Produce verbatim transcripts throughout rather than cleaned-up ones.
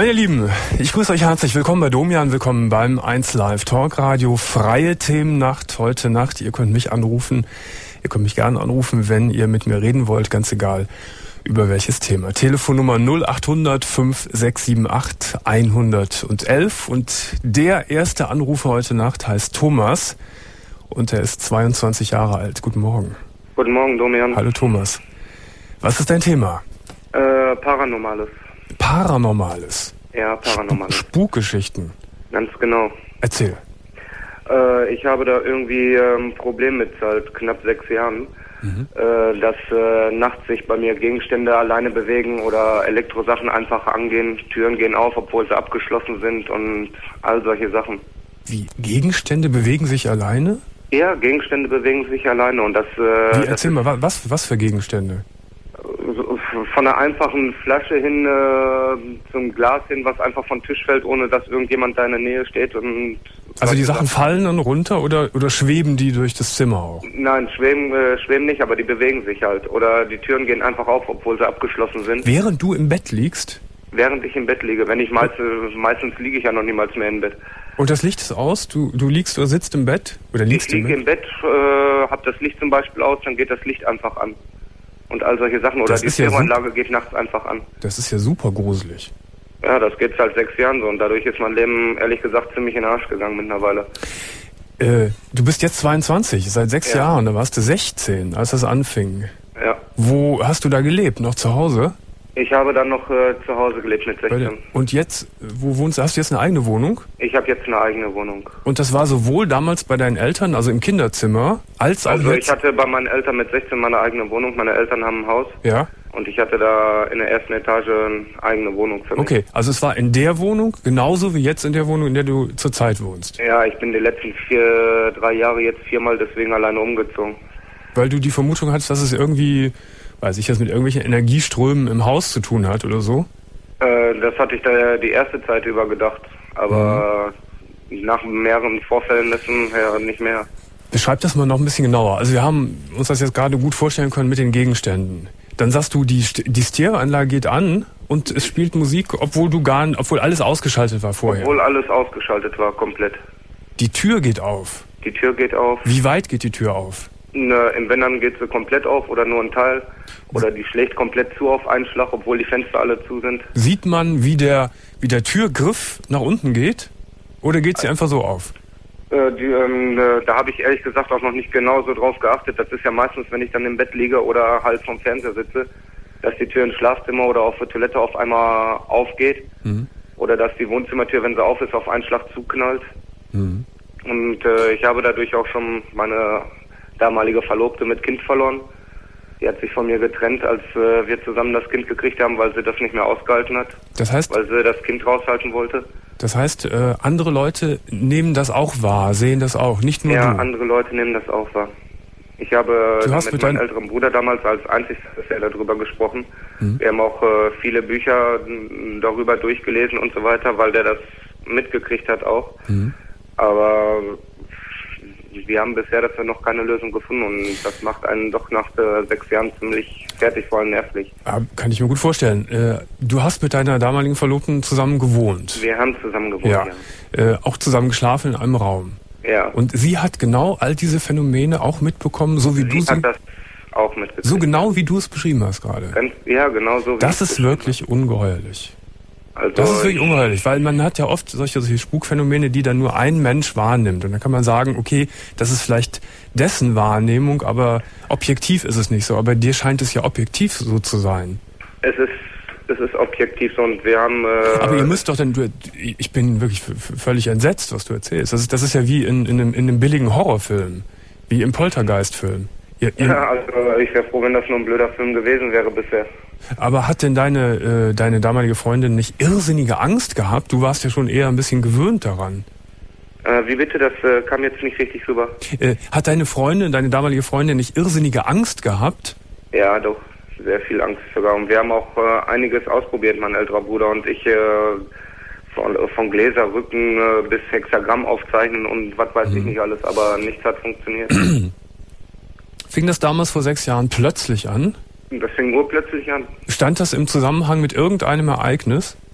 Moin ihr Lieben, ich grüße euch herzlich. Willkommen bei Domian, willkommen beim eins Live Talkradio. Freie Themennacht heute Nacht. Ihr könnt mich anrufen, ihr könnt mich gerne anrufen, wenn ihr mit mir reden wollt, ganz egal über welches Thema. Telefonnummer null acht hundert fünf sechs sieben acht hundertelf und der erste Anrufer heute Nacht heißt Thomas und er ist zweiundzwanzig Jahre alt. Guten Morgen. Guten Morgen, Domian. Hallo Thomas. Was ist dein Thema? Äh, Paranormales. Paranormales? Ja, Paranormales. Sp- Spukgeschichten? Ganz genau. Erzähl. Äh, ich habe da irgendwie ein ähm, Problem mit seit knapp sechs Jahren, mhm. äh, dass äh, nachts sich bei mir Gegenstände alleine bewegen oder Elektrosachen einfach angehen, Türen gehen auf, obwohl sie abgeschlossen sind und all solche Sachen. Wie? Gegenstände bewegen sich alleine? Ja, Gegenstände bewegen sich alleine und das... Äh, Wie, erzähl das mal, was, was für Gegenstände? Von einer einfachen Flasche hin äh, zum Glas hin, was einfach vom Tisch fällt, ohne dass irgendjemand da in der Nähe steht. Und also die Sachen fallen dann runter oder, oder schweben die durch das Zimmer auch? Nein, schweben, äh, schweben nicht, aber die bewegen sich halt. Oder die Türen gehen einfach auf, obwohl sie abgeschlossen sind. Während du im Bett liegst? Während ich im Bett liege. Wenn ich meist, meistens liege ich ja noch niemals mehr im Bett. Und das Licht ist aus? Du, du liegst oder sitzt im Bett? Oder liegst ich liege im Bett, äh, hab das Licht zum Beispiel aus, dann geht das Licht einfach an. Und all solche Sachen. Oder das die Stereoanlage ja geht nachts einfach an. Das ist ja super gruselig. Ja, das geht seit sechs Jahren so. Und dadurch ist mein Leben, ehrlich gesagt, ziemlich in den Arsch gegangen mittlerweile. Äh, du bist jetzt zweiundzwanzig, seit sechs ja. Jahren. Da warst du sechzehn, als das anfing. Ja. Wo hast du da gelebt? Noch zu Hause? Ich habe dann noch äh, zu Hause gelebt mit sechzehn. Und jetzt, wo wohnst du? Hast du jetzt eine eigene Wohnung? Ich habe jetzt eine eigene Wohnung. Und das war sowohl damals bei deinen Eltern, also im Kinderzimmer, als auch also jetzt... ich hatte bei meinen Eltern mit sechzehn meine eigene Wohnung. Meine Eltern haben ein Haus. Ja. Und ich hatte da in der ersten Etage eine eigene Wohnung für mich. Okay, also es war in der Wohnung, genauso wie jetzt in der Wohnung, in der du zurzeit wohnst? Ja, ich bin die letzten vier, drei Jahre jetzt viermal deswegen alleine umgezogen. Weil du die Vermutung hattest, dass es irgendwie... weiß ich, das mit irgendwelchen Energieströmen im Haus zu tun hat oder so? Äh, das hatte ich da die erste Zeit über gedacht, aber mhm. nach mehreren Vorfällen dessen her nicht mehr. Beschreib das mal noch ein bisschen genauer. Also wir haben uns das jetzt gerade gut vorstellen können mit den Gegenständen. Dann sagst du, die, die Stereoanlage geht an und es spielt Musik, obwohl du gar, obwohl alles ausgeschaltet war vorher. Obwohl alles ausgeschaltet war, komplett. Die Tür geht auf. Die Tür geht auf. Wie weit geht die Tür auf? Ne, im Wenn dann geht sie komplett auf oder nur ein Teil. Oder die schlägt komplett zu auf einen Schlag, obwohl die Fenster alle zu sind. Sieht man, wie der, wie der Türgriff nach unten geht? Oder geht sie einfach so auf? Äh, die, ähm, äh, da habe ich ehrlich gesagt auch noch nicht genau so drauf geachtet. Das ist ja meistens, wenn ich dann im Bett liege oder halt vom Fernseher sitze, dass die Tür ins Schlafzimmer oder auf der Toilette auf einmal aufgeht. Mhm. Oder dass die Wohnzimmertür, wenn sie auf ist, auf einen Schlag zuknallt. Mhm. Und äh, ich habe dadurch auch schon meine damalige Verlobte mit Kind verloren. Die hat sich von mir getrennt, als äh, wir zusammen das Kind gekriegt haben, weil sie das nicht mehr ausgehalten hat. Das heißt? Weil sie das Kind raushalten wollte. Das heißt, äh, andere Leute nehmen das auch wahr, sehen das auch, nicht nur ja, du. Ja, andere Leute nehmen das auch wahr. Ich habe du hast mit, mit meinem älteren Bruder damals als einziges darüber gesprochen. Mhm. Wir haben auch äh, viele Bücher darüber durchgelesen und so weiter, weil der das mitgekriegt hat auch. Mhm. Aber wir haben bisher dafür noch keine Lösung gefunden und das macht einen doch nach äh, sechs Jahren ziemlich fertig, vor allem nervlich. Ja, kann ich mir gut vorstellen. Äh, du hast mit deiner damaligen Verlobten zusammen gewohnt. Wir haben zusammen gewohnt, ja. ja. Äh, auch zusammen geschlafen in einem Raum. Ja. Und sie hat genau all diese Phänomene auch mitbekommen, so wie sie du sie... hat das auch mitgekriegt. So genau wie du es beschrieben hast gerade. Ganz, ja, genau so. Wie das ist wirklich ungeheuerlich. Also das ist wirklich ungeheuerlich, weil man hat ja oft solche, solche Spukphänomene, die dann nur ein Mensch wahrnimmt. Und dann kann man sagen, okay, das ist vielleicht dessen Wahrnehmung, aber objektiv ist es nicht so. Aber dir scheint es ja objektiv so zu sein. Es ist, es ist objektiv so und wir haben... Äh aber ihr müsst doch dann... Du, ich bin wirklich völlig entsetzt, was du erzählst. Das ist, das ist ja wie in, in, einem, in einem billigen Horrorfilm, wie im Poltergeist-Film. Ihr, ihr ja, also ich wäre froh, wenn das nur ein blöder Film gewesen wäre bisher. Aber hat denn deine, äh, deine damalige Freundin nicht irrsinnige Angst gehabt? Du warst ja schon eher ein bisschen gewöhnt daran. Äh, wie bitte? Das äh, kam jetzt nicht richtig rüber. Äh, hat deine Freundin, deine damalige Freundin nicht irrsinnige Angst gehabt? Ja, doch. Sehr viel Angst sogar. Und wir haben auch äh, einiges ausprobiert, mein älterer Bruder und ich, äh, von, von Gläserrücken äh, bis Hexagramm aufzeichnen und was weiß mhm. ich nicht alles, aber nichts hat funktioniert. Fing das damals vor sechs Jahren plötzlich an? Das fing urplötzlich an. Stand das im Zusammenhang mit irgendeinem Ereignis?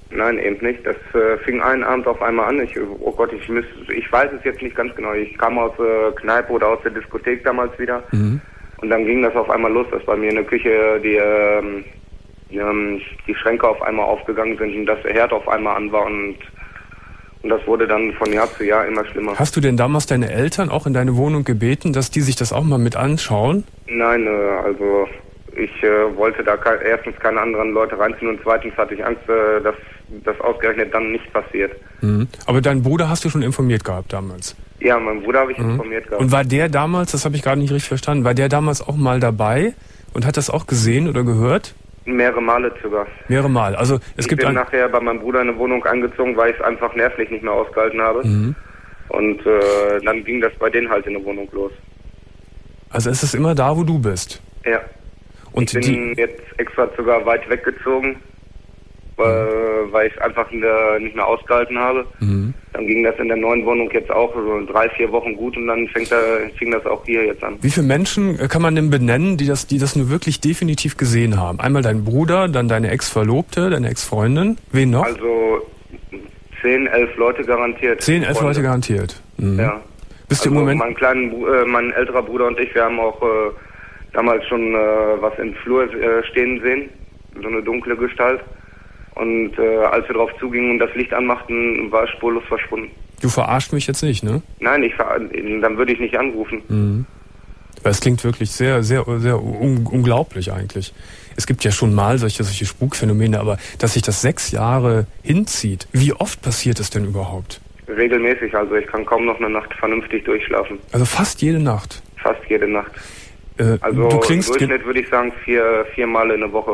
Nein, eben nicht. Das äh, fing einen Abend auf einmal an. Ich, oh Gott, ich müsste, ich weiß es jetzt nicht ganz genau. Ich kam aus der Kneipe oder aus der Diskothek damals wieder. Mhm. Und dann ging das auf einmal los, dass bei mir in der Küche die, ähm, die, die Schränke auf einmal aufgegangen sind und dass der Herd auf einmal an war und, und das wurde dann von Jahr zu Jahr immer schlimmer. Hast du denn damals deine Eltern auch in deine Wohnung gebeten, dass die sich das auch mal mit anschauen? Nein, äh, also ich äh, wollte da ke- erstens keine anderen Leute reinziehen und zweitens hatte ich Angst, äh, dass das ausgerechnet dann nicht passiert. Mhm. Aber deinen Bruder hast du schon informiert gehabt damals? Ja, meinen Bruder habe ich mhm. informiert gehabt. Und war der damals, das habe ich gerade nicht richtig verstanden, war der damals auch mal dabei und hat das auch gesehen oder gehört? Mehrere Male sogar. Mehrere Mal. Also es ich gibt bin ein nachher bei meinem Bruder in eine Wohnung eingezogen, weil ich es einfach nervlich nicht mehr ausgehalten habe. Mhm. Und äh, dann ging das bei denen halt in der Wohnung los. Also es ist immer da, wo du bist? Ja. Und ich bin die jetzt extra sogar weit weggezogen, weil, mhm. weil ich es einfach nicht mehr ausgehalten habe. Mhm. Dann ging das in der neuen Wohnung jetzt auch so drei, vier Wochen gut und dann fängt da, fing das auch hier jetzt an. Wie viele Menschen kann man denn benennen, die das, die das nur wirklich definitiv gesehen haben? Einmal dein Bruder, dann deine Ex-Verlobte, deine Ex-Freundin. Wen noch? Also zehn, elf Leute garantiert. Zehn, elf Leute garantiert. Mhm. Ja. Bist also du im Moment? Mein kleinen, äh, mein älterer Bruder und ich, wir haben auch äh, damals schon äh, was im Flur äh, stehen sehen, so eine dunkle Gestalt. Und äh, als wir drauf zugingen und das Licht anmachten, war es spurlos verschwunden. Du verarscht mich jetzt nicht, ne? Nein, ich ver- dann würde ich nicht anrufen. Mhm. Weil es klingt wirklich sehr, sehr, sehr un- unglaublich eigentlich. Es gibt ja schon mal solche, solche Spukphänomene, aber dass sich das sechs Jahre hinzieht, wie oft passiert es denn überhaupt? Regelmäßig, also ich kann kaum noch eine Nacht vernünftig durchschlafen. Also fast jede Nacht? Fast jede Nacht. Äh, also du klingst im Durchschnitt würde ich sagen vier, vier Mal in der Woche.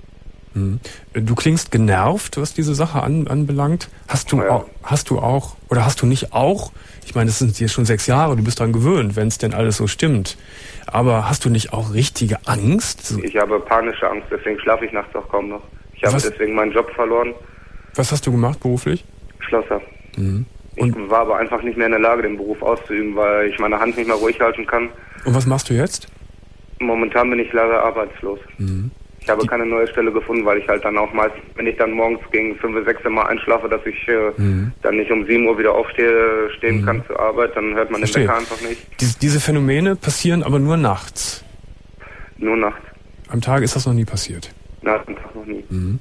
Du klingst genervt, was diese Sache an, anbelangt. Hast du, ja. auch, hast du auch, oder hast du nicht auch, ich meine, das sind jetzt schon sechs Jahre, du bist dran gewöhnt, wenn es denn alles so stimmt. Aber hast du nicht auch richtige Angst? Ich habe panische Angst, deswegen schlafe ich nachts auch kaum noch. Ich habe was? deswegen meinen Job verloren. Was hast du gemacht beruflich? Schlosser. Mhm. Ich war aber einfach nicht mehr in der Lage, den Beruf auszuüben, weil ich meine Hand nicht mehr ruhig halten kann. Und was machst du jetzt? Momentan bin ich leider arbeitslos. Mhm. Ich habe keine neue Stelle gefunden, weil ich halt dann auch meist, wenn ich dann morgens gegen fünf, sechs Mal einschlafe, dass ich äh, mhm. dann nicht um sieben Uhr wieder aufstehe, stehen mhm. kann zur Arbeit, dann hört man Verstehe. den Wecker einfach nicht. Dies, diese Phänomene passieren aber nur nachts? Nur nachts. Am Tag ist das noch nie passiert? Nein, am Tag noch nie. Mhm.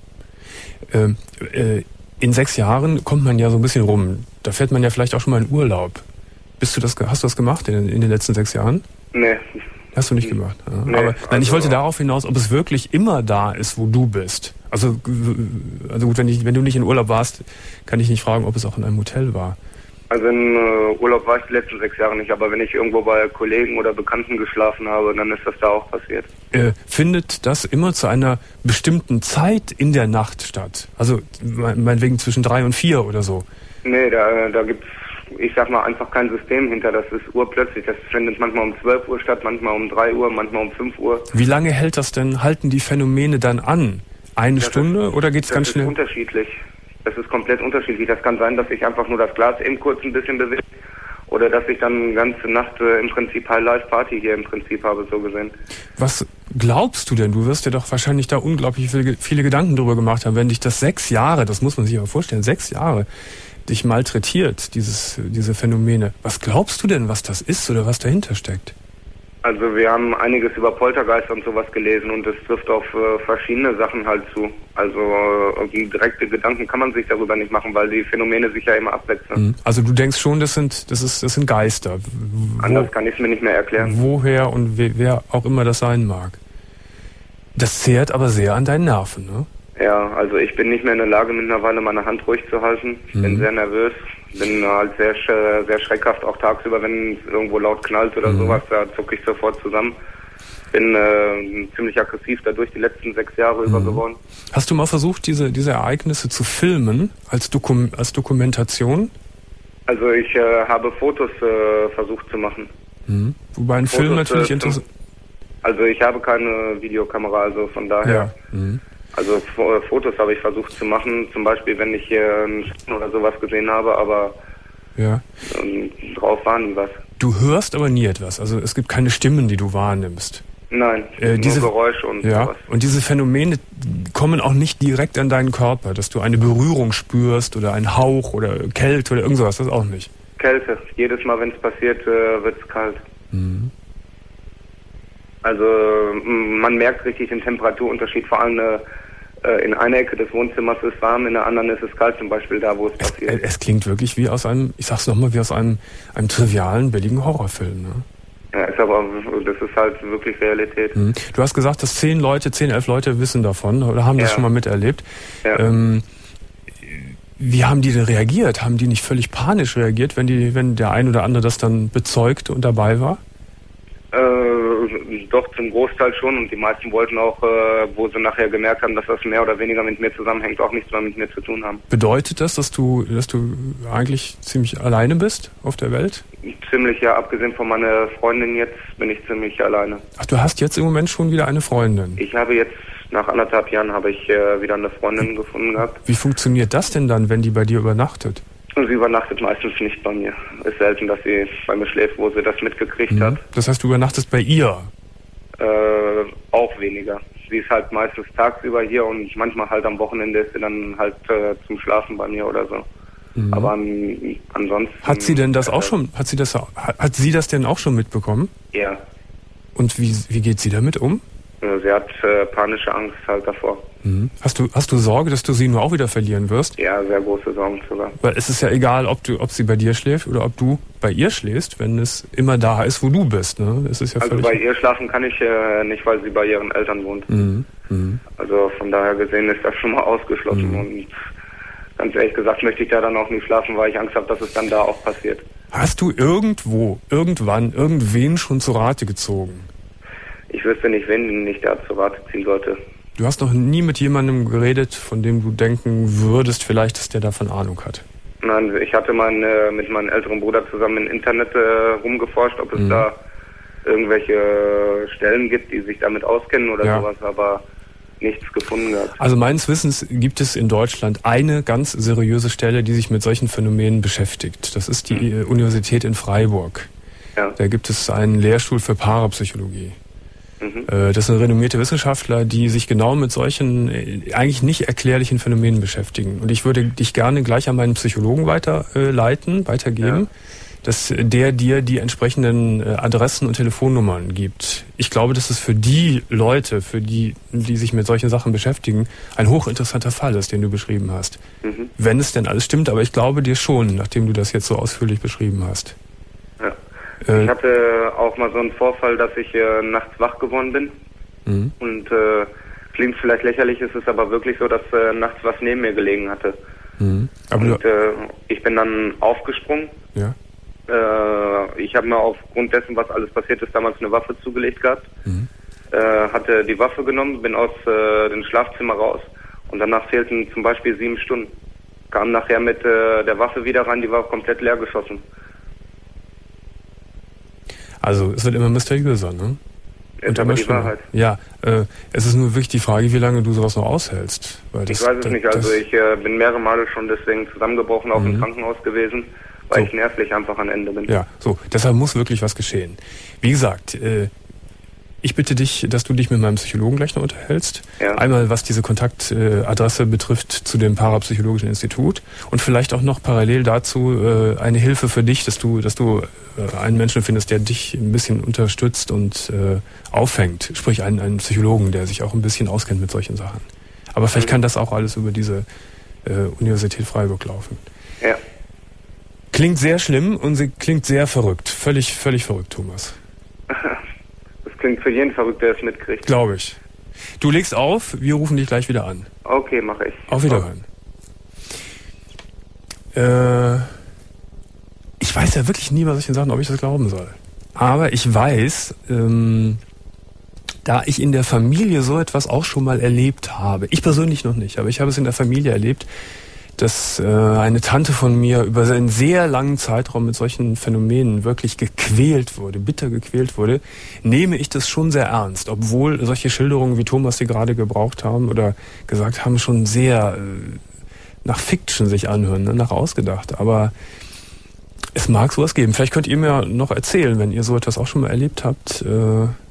Ähm, äh, in sechs Jahren kommt man ja so ein bisschen rum. Da fährt man ja vielleicht auch schon mal in Urlaub. Bist du das, hast du das gemacht in, in den letzten sechs Jahren? Nee. Hast du nicht gemacht. Ja. Nee, aber also nein, ich wollte darauf hinaus, ob es wirklich immer da ist, wo du bist. Also, also gut, wenn, ich, wenn du nicht in Urlaub warst, kann ich nicht fragen, ob es auch in einem Hotel war. Also in äh, Urlaub war ich die letzten sechs Jahre nicht, aber wenn ich irgendwo bei Kollegen oder Bekannten geschlafen habe, dann ist das da auch passiert. Äh, findet das immer zu einer bestimmten Zeit in der Nacht statt? Also meinetwegen zwischen drei und vier oder so? Nee, da, da gibt's, ich sag mal, einfach kein System hinter. Das ist urplötzlich. Das findet manchmal um zwölf Uhr statt, manchmal um drei Uhr, manchmal um fünf Uhr. Wie lange hält das denn, halten die Phänomene dann an? Eine das Stunde ist, oder geht's ganz schnell? Das ist unterschiedlich. Das ist komplett unterschiedlich. Das kann sein, dass sich einfach nur das Glas eben kurz ein bisschen bewegt oder dass ich dann ganze Nacht äh, im Prinzip High Life Party hier im Prinzip habe, so gesehen. Was glaubst du denn? Du wirst dir doch wahrscheinlich da unglaublich viele, viele Gedanken drüber gemacht haben, wenn dich das sechs Jahre, das muss man sich aber vorstellen, sechs Jahre dich malträtiert, dieses, diese Phänomene. Was glaubst du denn, was das ist oder was dahinter steckt? Also wir haben einiges über Poltergeist und sowas gelesen und es trifft auf äh, verschiedene Sachen halt zu. Also äh, direkte Gedanken kann man sich darüber nicht machen, weil die Phänomene sich ja immer abwechseln. Also du denkst schon, das sind, das ist, das sind Geister. Wo, Anders kann ich es mir nicht mehr erklären. Woher und we, wer auch immer das sein mag. Das zehrt aber sehr an deinen Nerven, ne? Ja, also ich bin nicht mehr in der Lage, mittlerweile meine Hand ruhig zu halten. Ich mhm. bin sehr nervös, bin halt sehr sehr schreckhaft, auch tagsüber, wenn es irgendwo laut knallt oder mhm. sowas, da zucke ich sofort zusammen. Bin äh, ziemlich aggressiv dadurch die letzten sechs Jahre mhm. über geworden. Hast du mal versucht, diese diese Ereignisse zu filmen als, Dokum- als Dokumentation? Also ich äh, habe Fotos äh, versucht zu machen. Mhm. Wobei ein Fotos, Film natürlich äh, interessant. Also ich habe keine Videokamera, also von daher... Ja. Mhm. Also Fotos habe ich versucht zu machen, zum Beispiel, wenn ich hier einen Schatten oder sowas gesehen habe, aber ja. ähm, drauf war nie was. Du hörst aber nie etwas, also es gibt keine Stimmen, die du wahrnimmst. Nein, äh, nur diese, Geräusche und ja, sowas. Und diese Phänomene kommen auch nicht direkt an deinen Körper, dass du eine Berührung spürst oder einen Hauch oder Kälte oder irgend sowas, das auch nicht. Kälte. Jedes Mal, wenn es passiert, äh, wird es kalt. Mhm. Also man merkt richtig den Temperaturunterschied, vor allem äh, in einer Ecke des Wohnzimmers ist warm, in der anderen ist es kalt, zum Beispiel da, wo es passiert. Es, es klingt wirklich wie aus einem, ich sag's nochmal, wie aus einem, einem trivialen, billigen Horrorfilm, ne? Ja, ist aber, das ist halt wirklich Realität. Mhm. Du hast gesagt, dass zehn Leute, zehn, elf Leute wissen davon oder haben das ja. schon mal miterlebt. Ja. Ähm, wie haben die denn reagiert? Haben die nicht völlig panisch reagiert, wenn die, wenn der ein oder andere das dann bezeugt und dabei war? Äh, doch, zum Großteil schon. Und die meisten wollten auch, äh, wo sie nachher gemerkt haben, dass das mehr oder weniger mit mir zusammenhängt, auch nichts mehr mit mir zu tun haben. Bedeutet das, dass du, dass du eigentlich ziemlich alleine bist auf der Welt? Ziemlich, ja. Abgesehen von meiner Freundin jetzt bin ich ziemlich alleine. Ach, du hast jetzt im Moment schon wieder eine Freundin? Ich habe jetzt, nach anderthalb Jahren, habe ich äh, wieder eine Freundin gefunden gehabt. Wie funktioniert das denn dann, wenn die bei dir übernachtet? Sie übernachtet meistens nicht bei mir. Ist selten, dass sie bei mir schläft, wo sie das mitgekriegt mhm. hat. Das heißt, du übernachtest bei ihr? Äh, auch weniger. Sie ist halt meistens tagsüber hier und manchmal halt am Wochenende ist sie dann halt äh, zum Schlafen bei mir oder so. Mhm. Aber an, ansonsten... Hat sie denn das auch schon, hat sie das, hat sie das denn auch schon mitbekommen? Ja. Und wie, wie geht sie damit um? Sie hat äh, panische Angst halt davor. Mhm. Hast du, hast du Sorge, dass du sie nur auch wieder verlieren wirst? Ja, sehr große Sorgen sogar. Weil es ist ja egal, ob du, ob sie bei dir schläft oder ob du bei ihr schläfst, wenn es immer da ist, wo du bist, ne? Es ist ja also bei ihr schlafen kann ich äh, nicht, weil sie bei ihren Eltern wohnt. Mhm. Mhm. Also von daher gesehen ist das schon mal ausgeschlossen. Mhm. Und ganz ehrlich gesagt möchte ich da dann auch nicht schlafen, weil ich Angst habe, dass es dann da auch passiert. Hast du irgendwo, irgendwann, irgendwen schon zu Rate gezogen? Ich wüsste nicht, wen ich da zu Rate ziehen sollte. Du hast noch nie mit jemandem geredet, von dem du denken würdest, vielleicht, dass der davon Ahnung hat? Nein, ich hatte mein, äh, mit meinem älteren Bruder zusammen im Internet äh, rumgeforscht, ob es mhm. da irgendwelche Stellen gibt, die sich damit auskennen oder ja. sowas, aber nichts gefunden gehabt. Also meines Wissens gibt es in Deutschland eine ganz seriöse Stelle, die sich mit solchen Phänomenen beschäftigt. Das ist die mhm. Universität in Freiburg. Ja. Da gibt es einen Lehrstuhl für Parapsychologie. Mhm. Das sind renommierte Wissenschaftler, die sich genau mit solchen eigentlich nicht erklärlichen Phänomenen beschäftigen. Und ich würde dich gerne gleich an meinen Psychologen weiterleiten, weitergeben, ja. dass der dir die entsprechenden Adressen und Telefonnummern gibt. Ich glaube, dass es für die Leute, für die, die sich mit solchen Sachen beschäftigen, ein hochinteressanter Fall ist, den du beschrieben hast. Mhm. Wenn es denn alles stimmt, aber ich glaube dir schon, nachdem du das jetzt so ausführlich beschrieben hast. Ja. Ich hatte auch mal so einen Vorfall, dass ich äh, nachts wach geworden bin. Mhm. Und äh, klingt vielleicht lächerlich, ist es aber wirklich so, dass äh, nachts was neben mir gelegen hatte. Mhm. Aber und äh, ich bin dann aufgesprungen. Ja. Äh, ich habe mir aufgrund dessen, was alles passiert ist, damals eine Waffe zugelegt gehabt. Mhm. Äh, hatte die Waffe genommen, bin aus äh, dem Schlafzimmer raus. Und danach fehlten zum Beispiel sieben Stunden. Kam nachher mit äh, der Waffe wieder rein, die war komplett leer geschossen. Also es wird immer mysteriöser, ne? Ist aber die Wahrheit. Ja, äh, es ist nur wirklich die Frage, wie lange du sowas noch aushältst. Weil das, ich weiß es das, nicht, also ich äh, bin mehrere Male schon deswegen zusammengebrochen, auch mhm. im Krankenhaus gewesen, weil so. ich nervlich einfach am Ende bin. Ja, so, deshalb muss wirklich was geschehen. Wie gesagt, äh, ich bitte dich, dass du dich mit meinem Psychologen gleich noch unterhältst. Ja. Einmal, was diese Kontaktadresse äh, betrifft zu dem Parapsychologischen Institut und vielleicht auch noch parallel dazu äh, eine Hilfe für dich, dass du, dass du äh, einen Menschen findest, der dich ein bisschen unterstützt und äh, auffängt. Sprich, einen, einen Psychologen, der sich auch ein bisschen auskennt mit solchen Sachen. Aber vielleicht mhm. kann das auch alles über diese äh, Universität Freiburg laufen. Ja. Klingt sehr schlimm und sie klingt sehr verrückt. Völlig, völlig verrückt, Thomas. Klingt für jeden verrückt, der es mitkriegt. Glaube ich. Du legst auf, wir rufen dich gleich wieder an. Okay, mache ich. Auf Wiederhören. Äh, ich weiß ja wirklich nie bei solchen Sachen, ob ich das glauben soll. Aber ich weiß, ähm, da ich in der Familie so etwas auch schon mal erlebt habe, ich persönlich noch nicht, aber ich habe es in der Familie erlebt, dass äh, eine Tante von mir über einen sehr langen Zeitraum mit solchen Phänomenen wirklich gequält wurde, bitter gequält wurde, nehme ich das schon sehr ernst, obwohl solche Schilderungen, wie Thomas sie gerade gebraucht haben oder gesagt haben, schon sehr äh, nach Fiction sich anhören, ne? Nach ausgedacht. Aber es mag sowas geben. Vielleicht könnt ihr mir noch erzählen, wenn ihr so etwas auch schon mal erlebt habt, äh,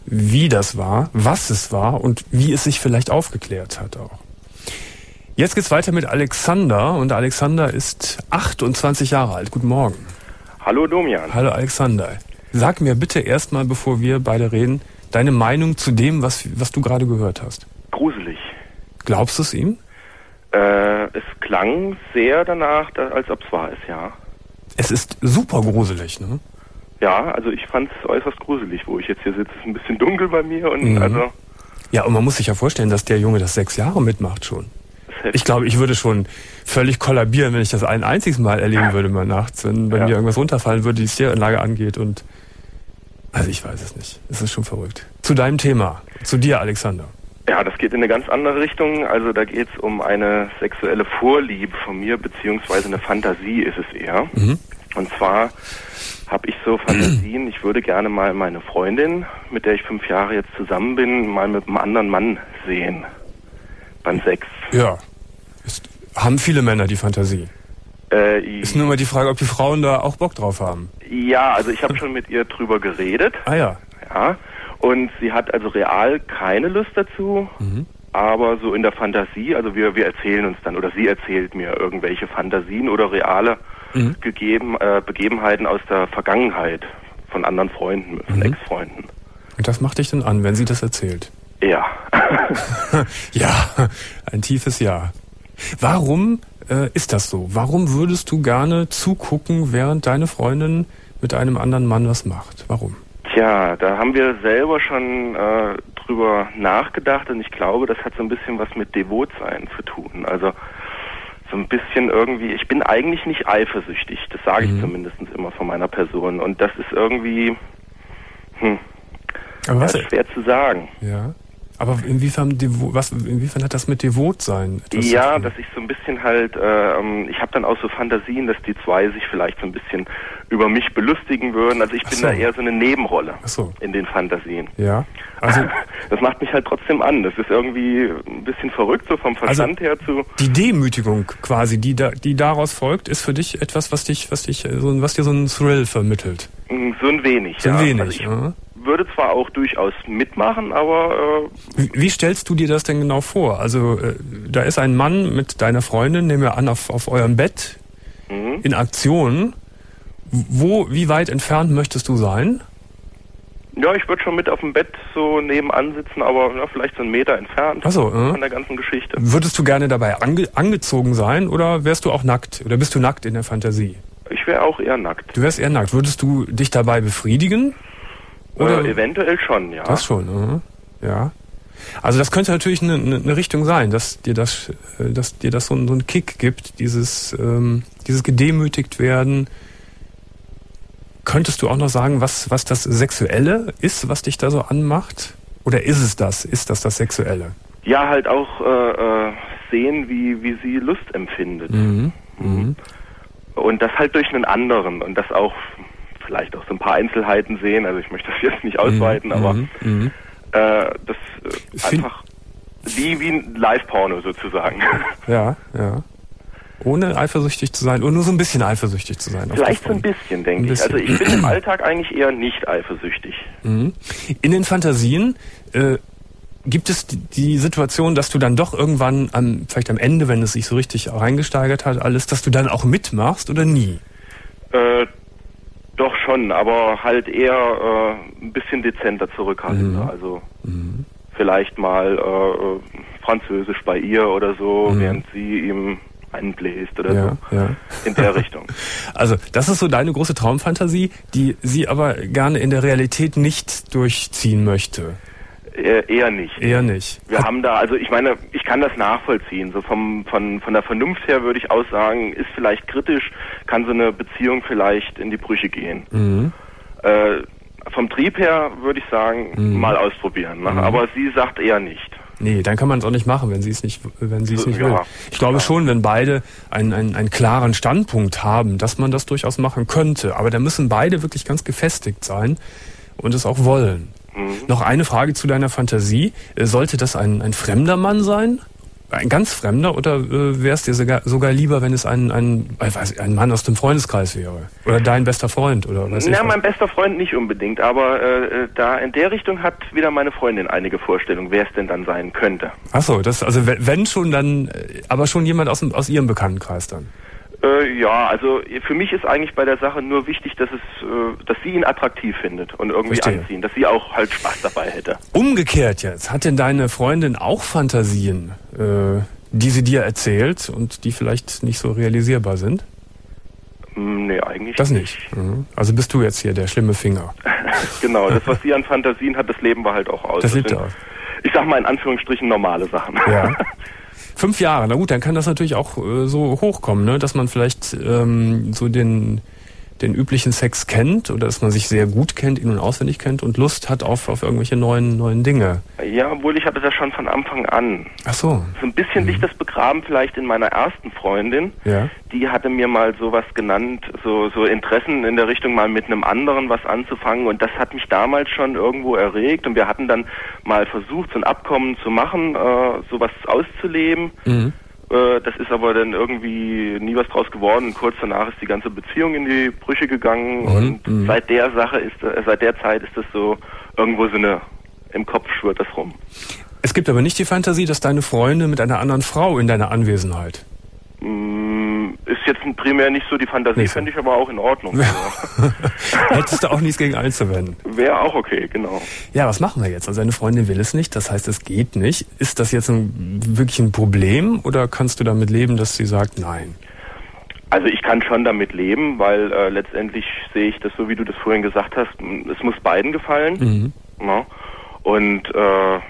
wie das war, was es war und wie es sich vielleicht aufgeklärt hat auch. Jetzt geht's weiter mit Alexander und Alexander ist achtundzwanzig Jahre alt. Guten Morgen. Hallo Domian. Hallo Alexander. Sag mir bitte erstmal, bevor wir beide reden, deine Meinung zu dem, was, was du gerade gehört hast. Gruselig. Glaubst du es ihm? Äh, es klang sehr danach, als ob es wahr ist, ja. Es ist super gruselig, ne? Ja, also ich fand es äußerst gruselig, wo ich jetzt hier sitze. Es ist ein bisschen dunkel bei mir und Mhm. also... Ja, und man muss sich ja vorstellen, dass der Junge das sechs Jahre mitmacht schon. Ich glaube, ich würde schon völlig kollabieren, wenn ich das ein einziges Mal erleben würde mal nachts, wenn bei Ja. mir irgendwas runterfallen würde, die Stereoanlage angeht und... Also ich weiß es nicht. Es ist schon verrückt. Zu deinem Thema. Zu dir, Alexander. Ja, das geht in eine ganz andere Richtung. Also da geht es um eine sexuelle Vorliebe von mir, beziehungsweise eine Fantasie ist es eher. Mhm. Und zwar habe ich so Fantasien, ich würde gerne mal meine Freundin, mit der ich fünf Jahre jetzt zusammen bin, mal mit einem anderen Mann sehen. Beim Sex. Ja. Ist, haben viele Männer die Fantasie. Äh, Ist nur mal die Frage, ob die Frauen da auch Bock drauf haben. ja, also ich habe schon mit ihr drüber geredet. Ah ja. Ja. Und sie hat also real keine Lust dazu, Mhm. aber so in der Fantasie, also wir, wir erzählen uns dann, oder sie erzählt mir irgendwelche Fantasien oder reale Mhm. gegeben, äh, Begebenheiten aus der Vergangenheit von anderen Freunden, von Mhm. Ex-Freunden. Und das macht dich dann an, wenn sie das erzählt? Ja. Ja, ein tiefes Ja. Warum äh, ist das so? Warum würdest du gerne zugucken, während deine Freundin mit einem anderen Mann was macht? Warum? Tja, da haben wir selber schon äh, drüber nachgedacht und ich glaube, das hat so ein bisschen was mit Devotsein zu tun. Also so ein bisschen irgendwie, ich bin eigentlich nicht eifersüchtig, das sage ich Mhm. zumindest immer von meiner Person und das ist irgendwie, hm, Aber was? das ist schwer zu sagen. Ja. Aber inwiefern, Devo- was, inwiefern hat das mit Devotsein etwas zu Ja, tun? dass ich so ein bisschen halt, ähm, ich habe dann auch so Fantasien, dass die zwei sich vielleicht so ein bisschen über mich belustigen würden. Also ich Ach bin so. da eher so eine Nebenrolle Ach so. in den Fantasien. Ja. Also Das macht mich halt trotzdem an. Das ist irgendwie ein bisschen verrückt, so vom Verstand her zu. die Demütigung quasi, die da, die daraus folgt, ist für dich etwas, was dich, was dich, äh, so, ein- was dir so einen Thrill vermittelt. mh, So ein wenig. So ein ja. wenig. Also ich ja. würde zwar auch durchaus mitmachen, aber äh, Wie, wie stellst du dir das denn genau vor? Also äh, da ist ein Mann mit deiner Freundin, nehmen wir an, auf, auf eurem Bett mh. in Aktion. Wo, wie weit entfernt möchtest du sein? ja, ich würde schon mit auf dem Bett so nebenan sitzen, aber ja, vielleicht so einen Meter entfernt Ach so, äh. von der ganzen Geschichte. Würdest du gerne dabei ange, angezogen sein oder wärst du auch nackt? Oder bist du nackt in der Fantasie? Ich wäre auch eher nackt. Du wärst eher nackt. Würdest du dich dabei befriedigen? Oder Äh, eventuell schon, ja. das schon, äh. ja. Also das könnte natürlich eine, eine eine Richtung sein, dass dir das, äh, dass dir das so, ein- so einen Kick gibt, dieses, ähm, dieses gedemütigt werden. Könntest du auch noch sagen, was, was das Sexuelle ist, was dich da so anmacht? Oder ist es das? Ist das das Sexuelle? Ja, halt auch äh, äh, sehen, wie, wie sie Lust empfindet. Mhm. Mhm. Und das halt durch einen anderen und das auch vielleicht auch so ein paar Einzelheiten sehen. Also ich möchte das jetzt nicht ausweiten, Mhm. aber Mhm. Mhm. äh, das äh, Fin- einfach wie, wie ein Live-Porno sozusagen. Ja, ja. Ohne eifersüchtig zu sein, oder nur so ein bisschen eifersüchtig zu sein. auf Vielleicht die so ein Freundin. bisschen, denke Ein ich. Also bisschen. ich bin im Alltag eigentlich eher nicht eifersüchtig. Mhm. In den Fantasien äh, gibt es die, die Situation, dass du dann doch irgendwann, am, vielleicht am Ende, wenn es sich so richtig reingesteigert hat, alles, dass du dann auch mitmachst oder nie? Äh, doch schon, aber halt eher äh, ein bisschen dezenter zurückhaltender. Mhm. Also Mhm. vielleicht mal äh, Französisch bei ihr oder so, Mhm. während sie ihm einbläst oder Ja, so. ja. In der Richtung. Also das ist so deine große Traumfantasie, die sie aber gerne in der Realität nicht durchziehen möchte. Eher, eher nicht. Eher nicht. Wir haben da, also ich meine, ich kann das nachvollziehen. So vom, von, von der Vernunft her würde ich auch sagen, ist vielleicht kritisch, kann so eine Beziehung vielleicht in die Brüche gehen. Mhm. Äh, vom Trieb her würde ich sagen, Mhm. mal ausprobieren. Ne? Mhm. Aber sie sagt eher nicht. Nee, dann kann man es auch nicht machen, wenn sie es nicht, wenn sie es So, nicht ja. will. Ich glaube Ja. schon, wenn beide einen, einen, einen klaren Standpunkt haben, dass man das durchaus machen könnte. Aber da müssen beide wirklich ganz gefestigt sein und es auch wollen. Mhm. Noch eine Frage zu deiner Fantasie. Äh, Sollte das ein, ein fremder Mann sein? Ein ganz Fremder oder äh, wäre es dir sogar, sogar lieber, wenn es ein, ein, ich weiß, ein Mann aus dem Freundeskreis wäre? Oder dein bester Freund? Oder weiß Na, ich mein bester Freund nicht unbedingt, aber äh, da in der Richtung hat wieder meine Freundin einige Vorstellungen, wer es denn dann sein könnte. Ach so, das, also wenn schon, dann aber schon jemand aus, aus ihrem Bekanntenkreis dann? Äh, ja, also für mich ist eigentlich bei der Sache nur wichtig, dass es, äh, dass sie ihn attraktiv findet und irgendwie Verstehe. anziehen, dass sie auch halt Spaß dabei hätte. Umgekehrt jetzt, hat denn deine Freundin auch Fantasien, äh, die sie dir erzählt und die vielleicht nicht so realisierbar sind? Nee, eigentlich das nicht. Das nicht. Mhm. Also bist du jetzt hier der schlimme Finger. Genau, das, was sie an Fantasien hat, das leben wir halt auch aus. Das lebt er aus. Ich sag mal in Anführungsstrichen normale Sachen. Ja. Fünf Jahre, na gut, dann kann das natürlich auch äh, so hochkommen, ne? Dass man vielleicht ähm, so den den üblichen Sex kennt oder dass man sich sehr gut kennt, ihn und auswendig kennt und Lust hat auf, auf irgendwelche neuen neuen Dinge. Ja, obwohl ich hatte das schon von Anfang an. Ach so. So ein bisschen mhm. liegt das begraben vielleicht in meiner ersten Freundin. Ja. Die hatte mir mal sowas genannt, so so Interessen in der Richtung, mal mit einem anderen was anzufangen, und das hat mich damals schon irgendwo erregt, und wir hatten dann mal versucht, so ein Abkommen zu machen, äh, sowas auszuleben. Mhm. Das ist aber dann irgendwie nie was draus geworden. Kurz danach ist die ganze Beziehung in die Brüche gegangen, mhm. und mhm. seit der Sache ist, äh, seit der Zeit ist das so irgendwo so eine, im Kopf schwirrt das rum. Es gibt aber nicht die Fantasie, dass deine Freunde mit einer anderen Frau in deiner Anwesenheit. Mm, ist jetzt primär nicht so die Fantasie, so. Fände ich aber auch in Ordnung. Ja. Hättest du auch nichts gegen einzuwenden. Wäre auch okay, genau. Ja, was machen wir jetzt? Also deine Freundin will es nicht, das heißt, es geht nicht. Ist das jetzt ein, wirklich ein Problem, oder kannst du damit leben, dass sie sagt, nein? Also ich kann schon damit leben, weil äh, letztendlich sehe ich das so, wie du das vorhin gesagt hast, es muss beiden gefallen. Mhm. Ja. Und äh,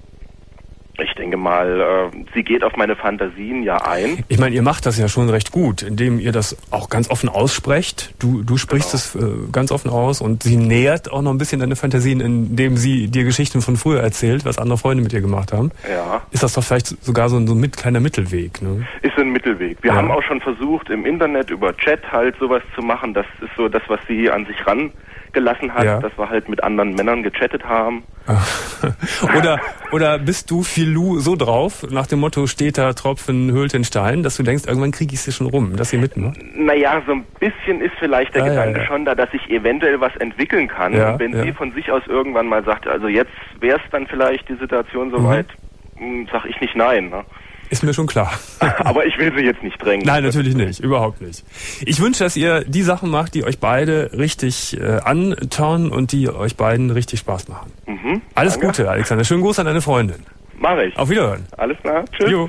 ich denke mal, äh, sie geht auf meine Fantasien ja ein. Ich meine, ihr macht das ja schon recht gut, indem ihr das auch ganz offen aussprecht. Du, du sprichst genau. es äh, ganz offen aus, und sie nähert auch noch ein bisschen deine Fantasien, indem sie dir Geschichten von früher erzählt, was andere Freunde mit ihr gemacht haben. Ja. Ist das doch vielleicht sogar so ein, so ein mit, kleiner Mittelweg, ne? Ist so ein Mittelweg. Wir ja. haben auch schon versucht, im Internet über Chat halt sowas zu machen. Das ist so das, was sie an sich rangelassen hat, ja. dass wir halt mit anderen Männern gechattet haben. oder, oder bist du Filou so drauf, nach dem Motto, steter Tropfen höhlt den Stein, dass du denkst, irgendwann kriege ich sie schon rum, dass sie mitmacht? Naja, so ein bisschen ist vielleicht der ja, Gedanke ja, ja. schon da, dass ich eventuell was entwickeln kann. Ja, und wenn ja. sie von sich aus irgendwann mal sagt, also jetzt wäre es dann vielleicht die Situation soweit, mhm. sag ich nicht nein. Ne? Ist mir schon klar. Aber ich will sie jetzt nicht drängen. Nein, natürlich nicht. Überhaupt nicht. Ich wünsche, dass ihr die Sachen macht, die euch beide richtig äh, anturnen und die euch beiden richtig Spaß machen. Mhm, Alles danke. Gute, Alexander. Schönen Gruß an deine Freundin. Mach ich. Auf Wiederhören. Alles klar. Tschüss. Jo.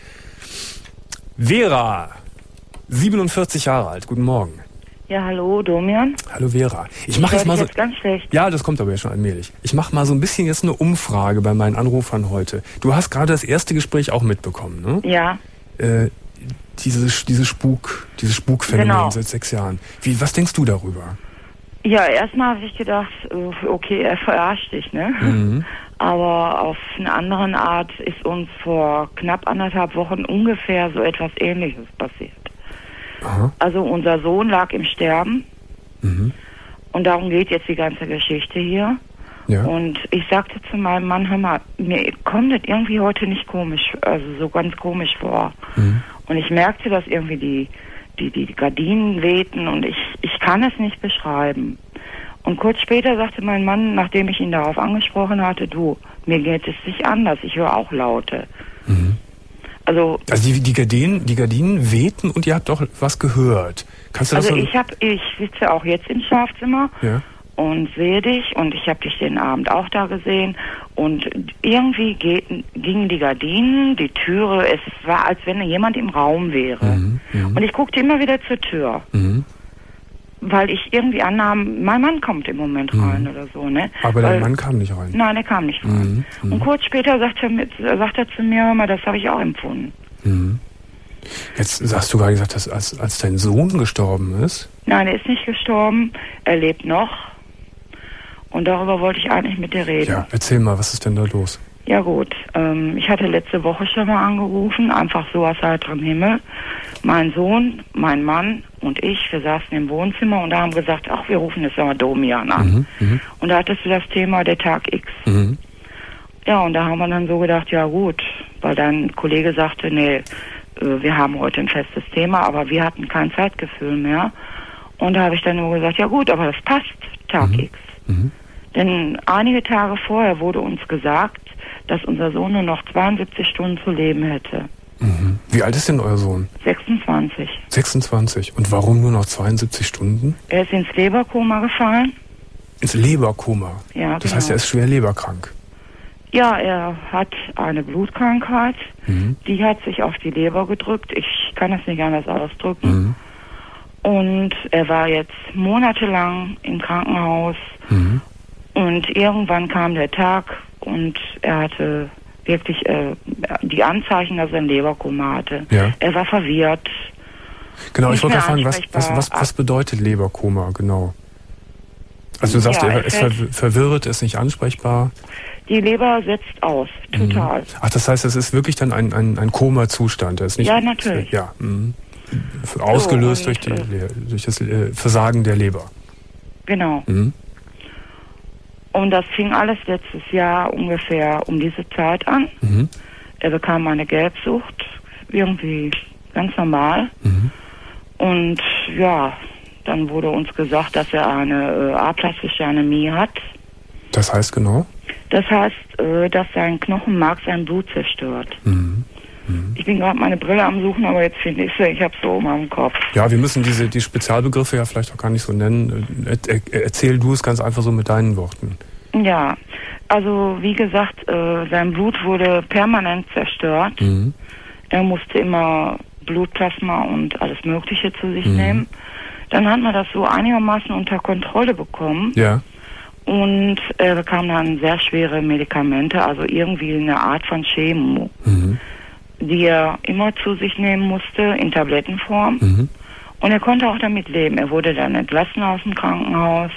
Vera, siebenundvierzig Jahre alt. Guten Morgen. Ja, hallo, Domian. Hallo, Vera. Ich mache jetzt mal so. Jetzt ganz schlecht. Ja, das kommt aber ja schon allmählich. Ich mache mal so ein bisschen jetzt eine Umfrage bei meinen Anrufern heute. Du hast gerade das erste Gespräch auch mitbekommen, ne? Ja. Äh, dieses, dieses Spuk, dieses Spukphänomen genau. seit sechs Jahren. Wie, was denkst du darüber? Ja, erstmal habe ich gedacht, okay, er verarscht dich, ne? Mhm. Aber auf eine andere Art ist uns vor knapp anderthalb Wochen ungefähr so etwas Ähnliches passiert. Aha. Also unser Sohn lag im Sterben, mhm. und darum geht jetzt die ganze Geschichte hier. Ja. Und ich sagte zu meinem Mann, hör mal, mir kommt das irgendwie heute nicht komisch, also so ganz komisch vor. Mhm. Und ich merkte, dass irgendwie die, die, die Gardinen wehten, und ich, ich kann es nicht beschreiben. Und kurz später sagte mein Mann, nachdem ich ihn darauf angesprochen hatte, du, mir geht es nicht anders, ich höre auch Laute. Mhm. Also, also die, die, Gardinen, die Gardinen wehten, und ihr habt doch was gehört. Kannst du das also so? ich hab, ich sitze auch jetzt im Schlafzimmer, ja. und sehe dich, und ich habe dich den Abend auch da gesehen, und irgendwie geht, gingen die Gardinen, die Türe, es war, als wenn jemand im Raum wäre. Mhm, und ich guckte immer wieder zur Tür. Mhm. Weil ich irgendwie annahm, mein Mann kommt im Moment rein, mhm. oder so, ne? Aber Weil, der Mann kam nicht rein. Nein, er kam nicht rein. Mhm. Und kurz später sagt er, mit, sagt er zu mir, hör mal, das habe ich auch empfunden. Mhm. Jetzt hast du gerade gesagt, dass als, als dein Sohn gestorben ist? Nein, er ist nicht gestorben, er lebt noch. Und darüber wollte ich eigentlich mit dir reden. Ja, erzähl mal, was ist denn da los? Ja gut, ähm, ich hatte letzte Woche schon mal angerufen, einfach so aus heiterem Himmel. Mein Sohn, mein Mann und ich, wir saßen im Wohnzimmer und da haben gesagt, ach, wir rufen jetzt mal Domian an. Mhm, und da hattest du das Thema der Tag X. Mhm. Ja, und da haben wir dann so gedacht, ja gut, weil dein Kollege sagte, nee, wir haben heute ein festes Thema, aber wir hatten kein Zeitgefühl mehr. Und da habe ich dann nur gesagt, ja gut, aber das passt, Tag mhm. X. Mhm. Denn einige Tage vorher wurde uns gesagt, dass unser Sohn nur noch zweiundsiebzig Stunden zu leben hätte. Mhm. Wie alt ist denn euer Sohn? sechsundzwanzig. sechsundzwanzig. Und warum nur noch zweiundsiebzig Stunden? Er ist ins Leberkoma gefallen. Ins Leberkoma? Ja, Das genau. heißt, er ist schwer leberkrank? Ja, er hat eine Blutkrankheit. Mhm. Die hat sich auf die Leber gedrückt. Ich kann das nicht anders ausdrücken. Mhm. Und er war jetzt monatelang im Krankenhaus. Mhm. Und irgendwann kam der Tag und er hatte wirklich äh, die Anzeichen, dass er ein Leberkoma hatte. Ja. Er war verwirrt. Genau, ich wollte fragen, was, was, was, was bedeutet Leberkoma genau? Also du sagst, ja, er ist ver verwirrt, ist nicht ansprechbar. Die Leber setzt aus, total. Mhm. Ach, das heißt, es ist wirklich dann ein, ein, ein Koma-Zustand. Er ist nicht, ja, natürlich. Ja, mh. Ausgelöst so, durch, die, äh, durch das äh, Versagen der Leber. Genau. Mhm. Und das fing alles letztes Jahr ungefähr um diese Zeit an. Mhm. Er bekam eine Gelbsucht, irgendwie ganz normal. Mhm. Und ja, dann wurde uns gesagt, dass er eine äh, aplastische Anämie hat. Das heißt genau? Das heißt, äh, dass sein Knochenmark sein Blut zerstört. Mhm. Mhm. Ich bin gerade meine Brille am Suchen, aber jetzt finde ich sie. Ich habe so um am Kopf. Ja, wir müssen diese die Spezialbegriffe ja vielleicht auch gar nicht so nennen. Er, er, erzähl du es ganz einfach so mit deinen Worten. Ja, also wie gesagt, äh, sein Blut wurde permanent zerstört. Mhm. Er musste immer Blutplasma und alles Mögliche zu sich mhm. nehmen. Dann hat man das so einigermaßen unter Kontrolle bekommen. Ja. Und er bekam dann sehr schwere Medikamente, also irgendwie eine Art von Chemo, mhm. die er immer zu sich nehmen musste in Tablettenform. Mhm. Und er konnte auch damit leben. Er wurde dann entlassen aus dem Krankenhaus.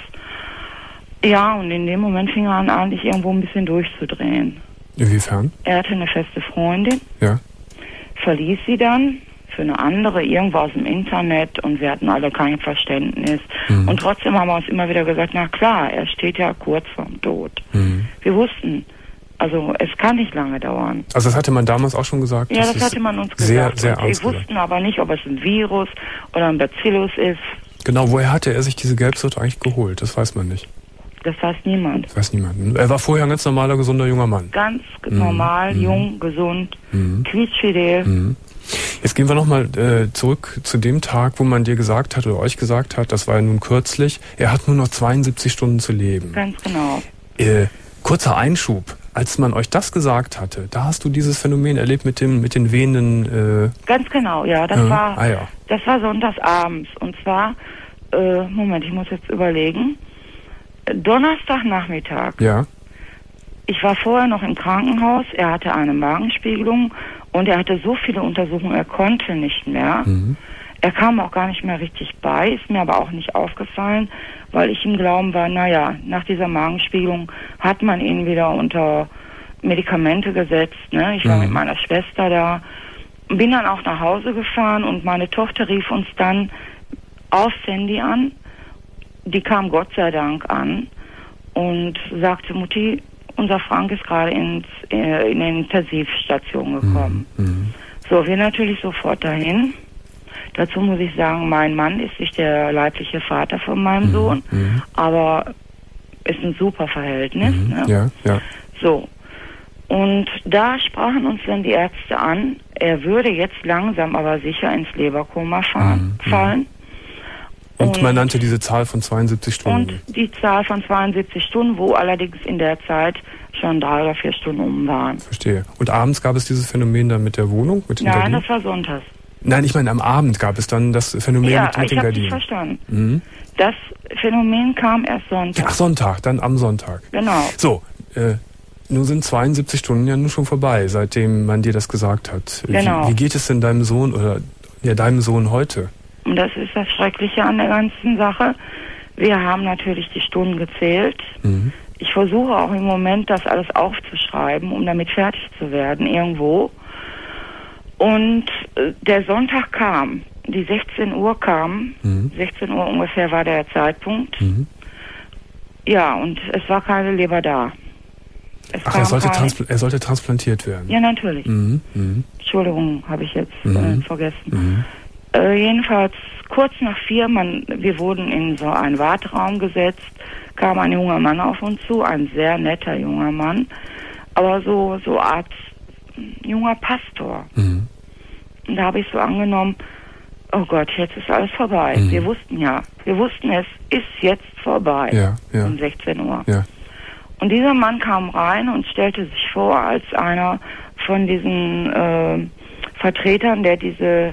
Ja, und in dem Moment fing er an, eigentlich irgendwo ein bisschen durchzudrehen. Inwiefern? Er hatte eine feste Freundin, ja. verließ sie dann für eine andere irgendwo aus dem Internet und wir hatten alle kein Verständnis. Mhm. Und trotzdem haben wir uns immer wieder gesagt, na klar, er steht ja kurz vorm Tod. Mhm. Wir wussten, also es kann nicht lange dauern. Also das hatte man damals auch schon gesagt? Ja, das, das hatte man uns sehr, gesagt. Sehr, sehr wir wussten aber nicht, ob es ein Virus oder ein Bacillus ist. Genau, woher hatte er sich diese Gelbsucht eigentlich geholt? Das weiß man nicht. Das weiß niemand. Das weiß niemand. Er war vorher ein ganz normaler, gesunder junger Mann. Ganz mhm. normal, mhm. jung, gesund, mhm. quietschfidel. Mhm. Jetzt gehen wir nochmal äh, zurück zu dem Tag, wo man dir gesagt hat oder euch gesagt hat, das war ja nun kürzlich, er hat nur noch zweiundsiebzig Stunden zu leben. Ganz genau. Äh, kurzer Einschub. Als man euch das gesagt hatte, da hast du dieses Phänomen erlebt mit dem mit den wehenden... Äh Ganz genau, ja. Das, äh, war, ah, ja. das war sonntagsabends. Und zwar, äh, Moment, ich muss jetzt überlegen, Donnerstagnachmittag. Ja. Ich war vorher noch im Krankenhaus, er hatte eine Magenspiegelung und er hatte so viele Untersuchungen, er konnte nicht mehr. Mhm. Er kam auch gar nicht mehr richtig bei, ist mir aber auch nicht aufgefallen, weil ich im Glauben war, naja, nach dieser Magenspiegelung hat man ihn wieder unter Medikamente gesetzt. Ne? Ich war mhm. mit meiner Schwester da, bin dann auch nach Hause gefahren und meine Tochter rief uns dann aufs Handy an. Die kam Gott sei Dank an und sagte, Mutti, unser Frank ist gerade ins, äh, in eine Intensivstation gekommen. Mhm. So, wir natürlich sofort dahin. Dazu muss ich sagen, mein Mann ist nicht der leibliche Vater von meinem mhm. Sohn, mhm. aber ist ein super Verhältnis. Mhm. Ne? Ja, ja. So. Und da sprachen uns dann die Ärzte an, er würde jetzt langsam aber sicher ins Leberkoma fahren, mhm. fallen. Und, und man nannte diese Zahl von zweiundsiebzig Stunden. Und die Zahl von zweiundsiebzig Stunden, wo allerdings in der Zeit schon drei oder vier Stunden um waren. Verstehe. Und abends gab es dieses Phänomen dann mit der Wohnung? Mit den Nein, Gardinen? das war sonntags. Nein, ich meine, am Abend gab es dann das Phänomen ja, mit, mit ich den hab Gardinen. Ja, ich habe nicht verstanden. Mhm. Das Phänomen kam erst Sonntag. Ach, Sonntag, dann am Sonntag. Genau. So, äh, nun sind zweiundsiebzig Stunden ja nun schon vorbei, seitdem man dir das gesagt hat. Genau. Wie, wie geht es denn deinem Sohn oder ja, deinem Sohn heute? Und das ist das Schreckliche an der ganzen Sache. Wir haben natürlich die Stunden gezählt. Mhm. Ich versuche auch im Moment, das alles aufzuschreiben, um damit fertig zu werden, irgendwo. Und äh, der Sonntag kam, die sechzehn Uhr kam, mhm. sechzehn Uhr ungefähr war der Zeitpunkt. Mhm. Ja, und es war keine Leber da. Es Ach, er sollte, transpl- er sollte transplantiert werden? Ja, natürlich. Mhm. Mhm. Entschuldigung, habe ich jetzt mhm. äh, vergessen. Mhm. Äh, jedenfalls kurz nach vier, man, wir wurden in so einen Warteraum gesetzt, kam ein junger Mann auf uns zu, ein sehr netter junger Mann, aber so so Art junger Pastor. Mhm. Und da habe ich so angenommen, oh Gott, jetzt ist alles vorbei. Mhm. Wir wussten ja, wir wussten, es ist jetzt vorbei. Ja, ja. Um sechzehn Uhr. Ja. Und dieser Mann kam rein und stellte sich vor als einer von diesen äh, Vertretern, der diese,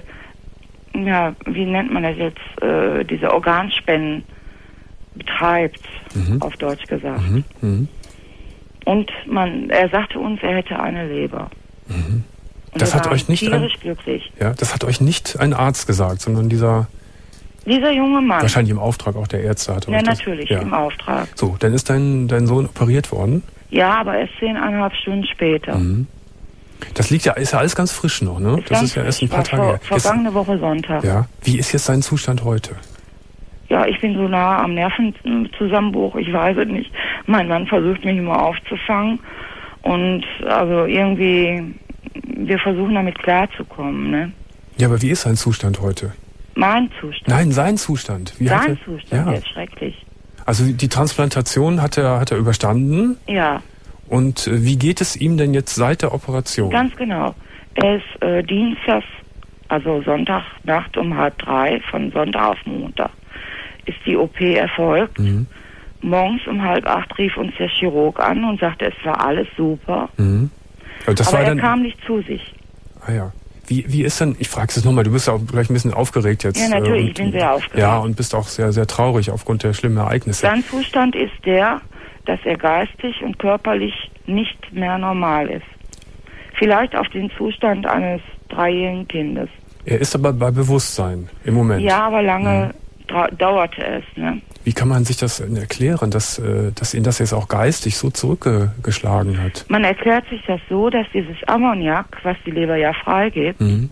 ja, wie nennt man das jetzt, äh, diese Organspenden betreibt, mhm. auf Deutsch gesagt. Mhm. Mhm. Und man, er sagte uns, er hätte eine Leber. Mhm. Und Das wir hat waren euch nicht tierisch ein, glücklich. Ja, das hat euch nicht ein Arzt gesagt, sondern dieser Dieser junge Mann. wahrscheinlich im Auftrag auch der Ärzte hatte. Ja, euch das, natürlich, ja. im Auftrag. So, dann ist dein dein Sohn operiert worden. Ja, aber erst zehneinhalb Stunden später. Mhm. Das liegt ja, ist ja alles ganz frisch noch, ne? Ist Das ganz ist ja erst ein frisch, paar war Tage her. vor, vergangene Woche Sonntag. Ja. Wie ist jetzt sein Zustand heute? Ja, ich bin so nah am Nervenzusammenbruch, ich weiß es nicht. Mein Mann versucht mich immer aufzufangen und also irgendwie, wir versuchen damit klarzukommen, ne? Ja, aber wie ist sein Zustand heute? Mein Zustand. Nein, sein Zustand. Wie hat Sein er, Zustand, ja. der ist schrecklich. Also die Transplantation hat er hat er überstanden. Ja, Und äh, wie geht es ihm denn jetzt seit der Operation? ganz genau. Er ist äh, dienstags, also Sonntagnacht um halb drei, von Sonntag auf Montag, ist die O P erfolgt. Mhm. Morgens um halb acht rief uns der Chirurg an und sagte, es war alles super. Mhm. Aber, das Aber war er dann, kam nicht zu sich. Ah ja. Wie, wie ist denn, ich frage es jetzt nochmal, du bist ja auch gleich ein bisschen aufgeregt jetzt. Ja, natürlich, äh, ich bin sehr aufgeregt. Ja, und bist auch sehr, sehr traurig aufgrund der schlimmen Ereignisse. Sein Zustand ist der, dass er geistig und körperlich nicht mehr normal ist. Vielleicht auf den Zustand eines dreijährigen Kindes. Er ist aber bei Bewusstsein im Moment. Ja, aber lange dra- dauerte es, ne? Wie kann man sich das denn erklären, dass, äh, dass ihn das jetzt auch geistig so zurückgeschlagen hat? Man erklärt sich das so, dass dieses Ammoniak, was die Leber ja freigibt, Mhm.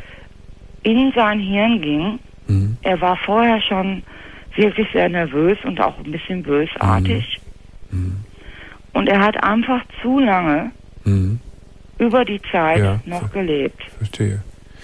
in sein Hirn ging. Mhm. Er war vorher schon wirklich sehr nervös und auch ein bisschen bösartig. Mhm. Und er hat einfach zu lange Mhm. über die Zeit Ja, noch ver- gelebt. Verstehe.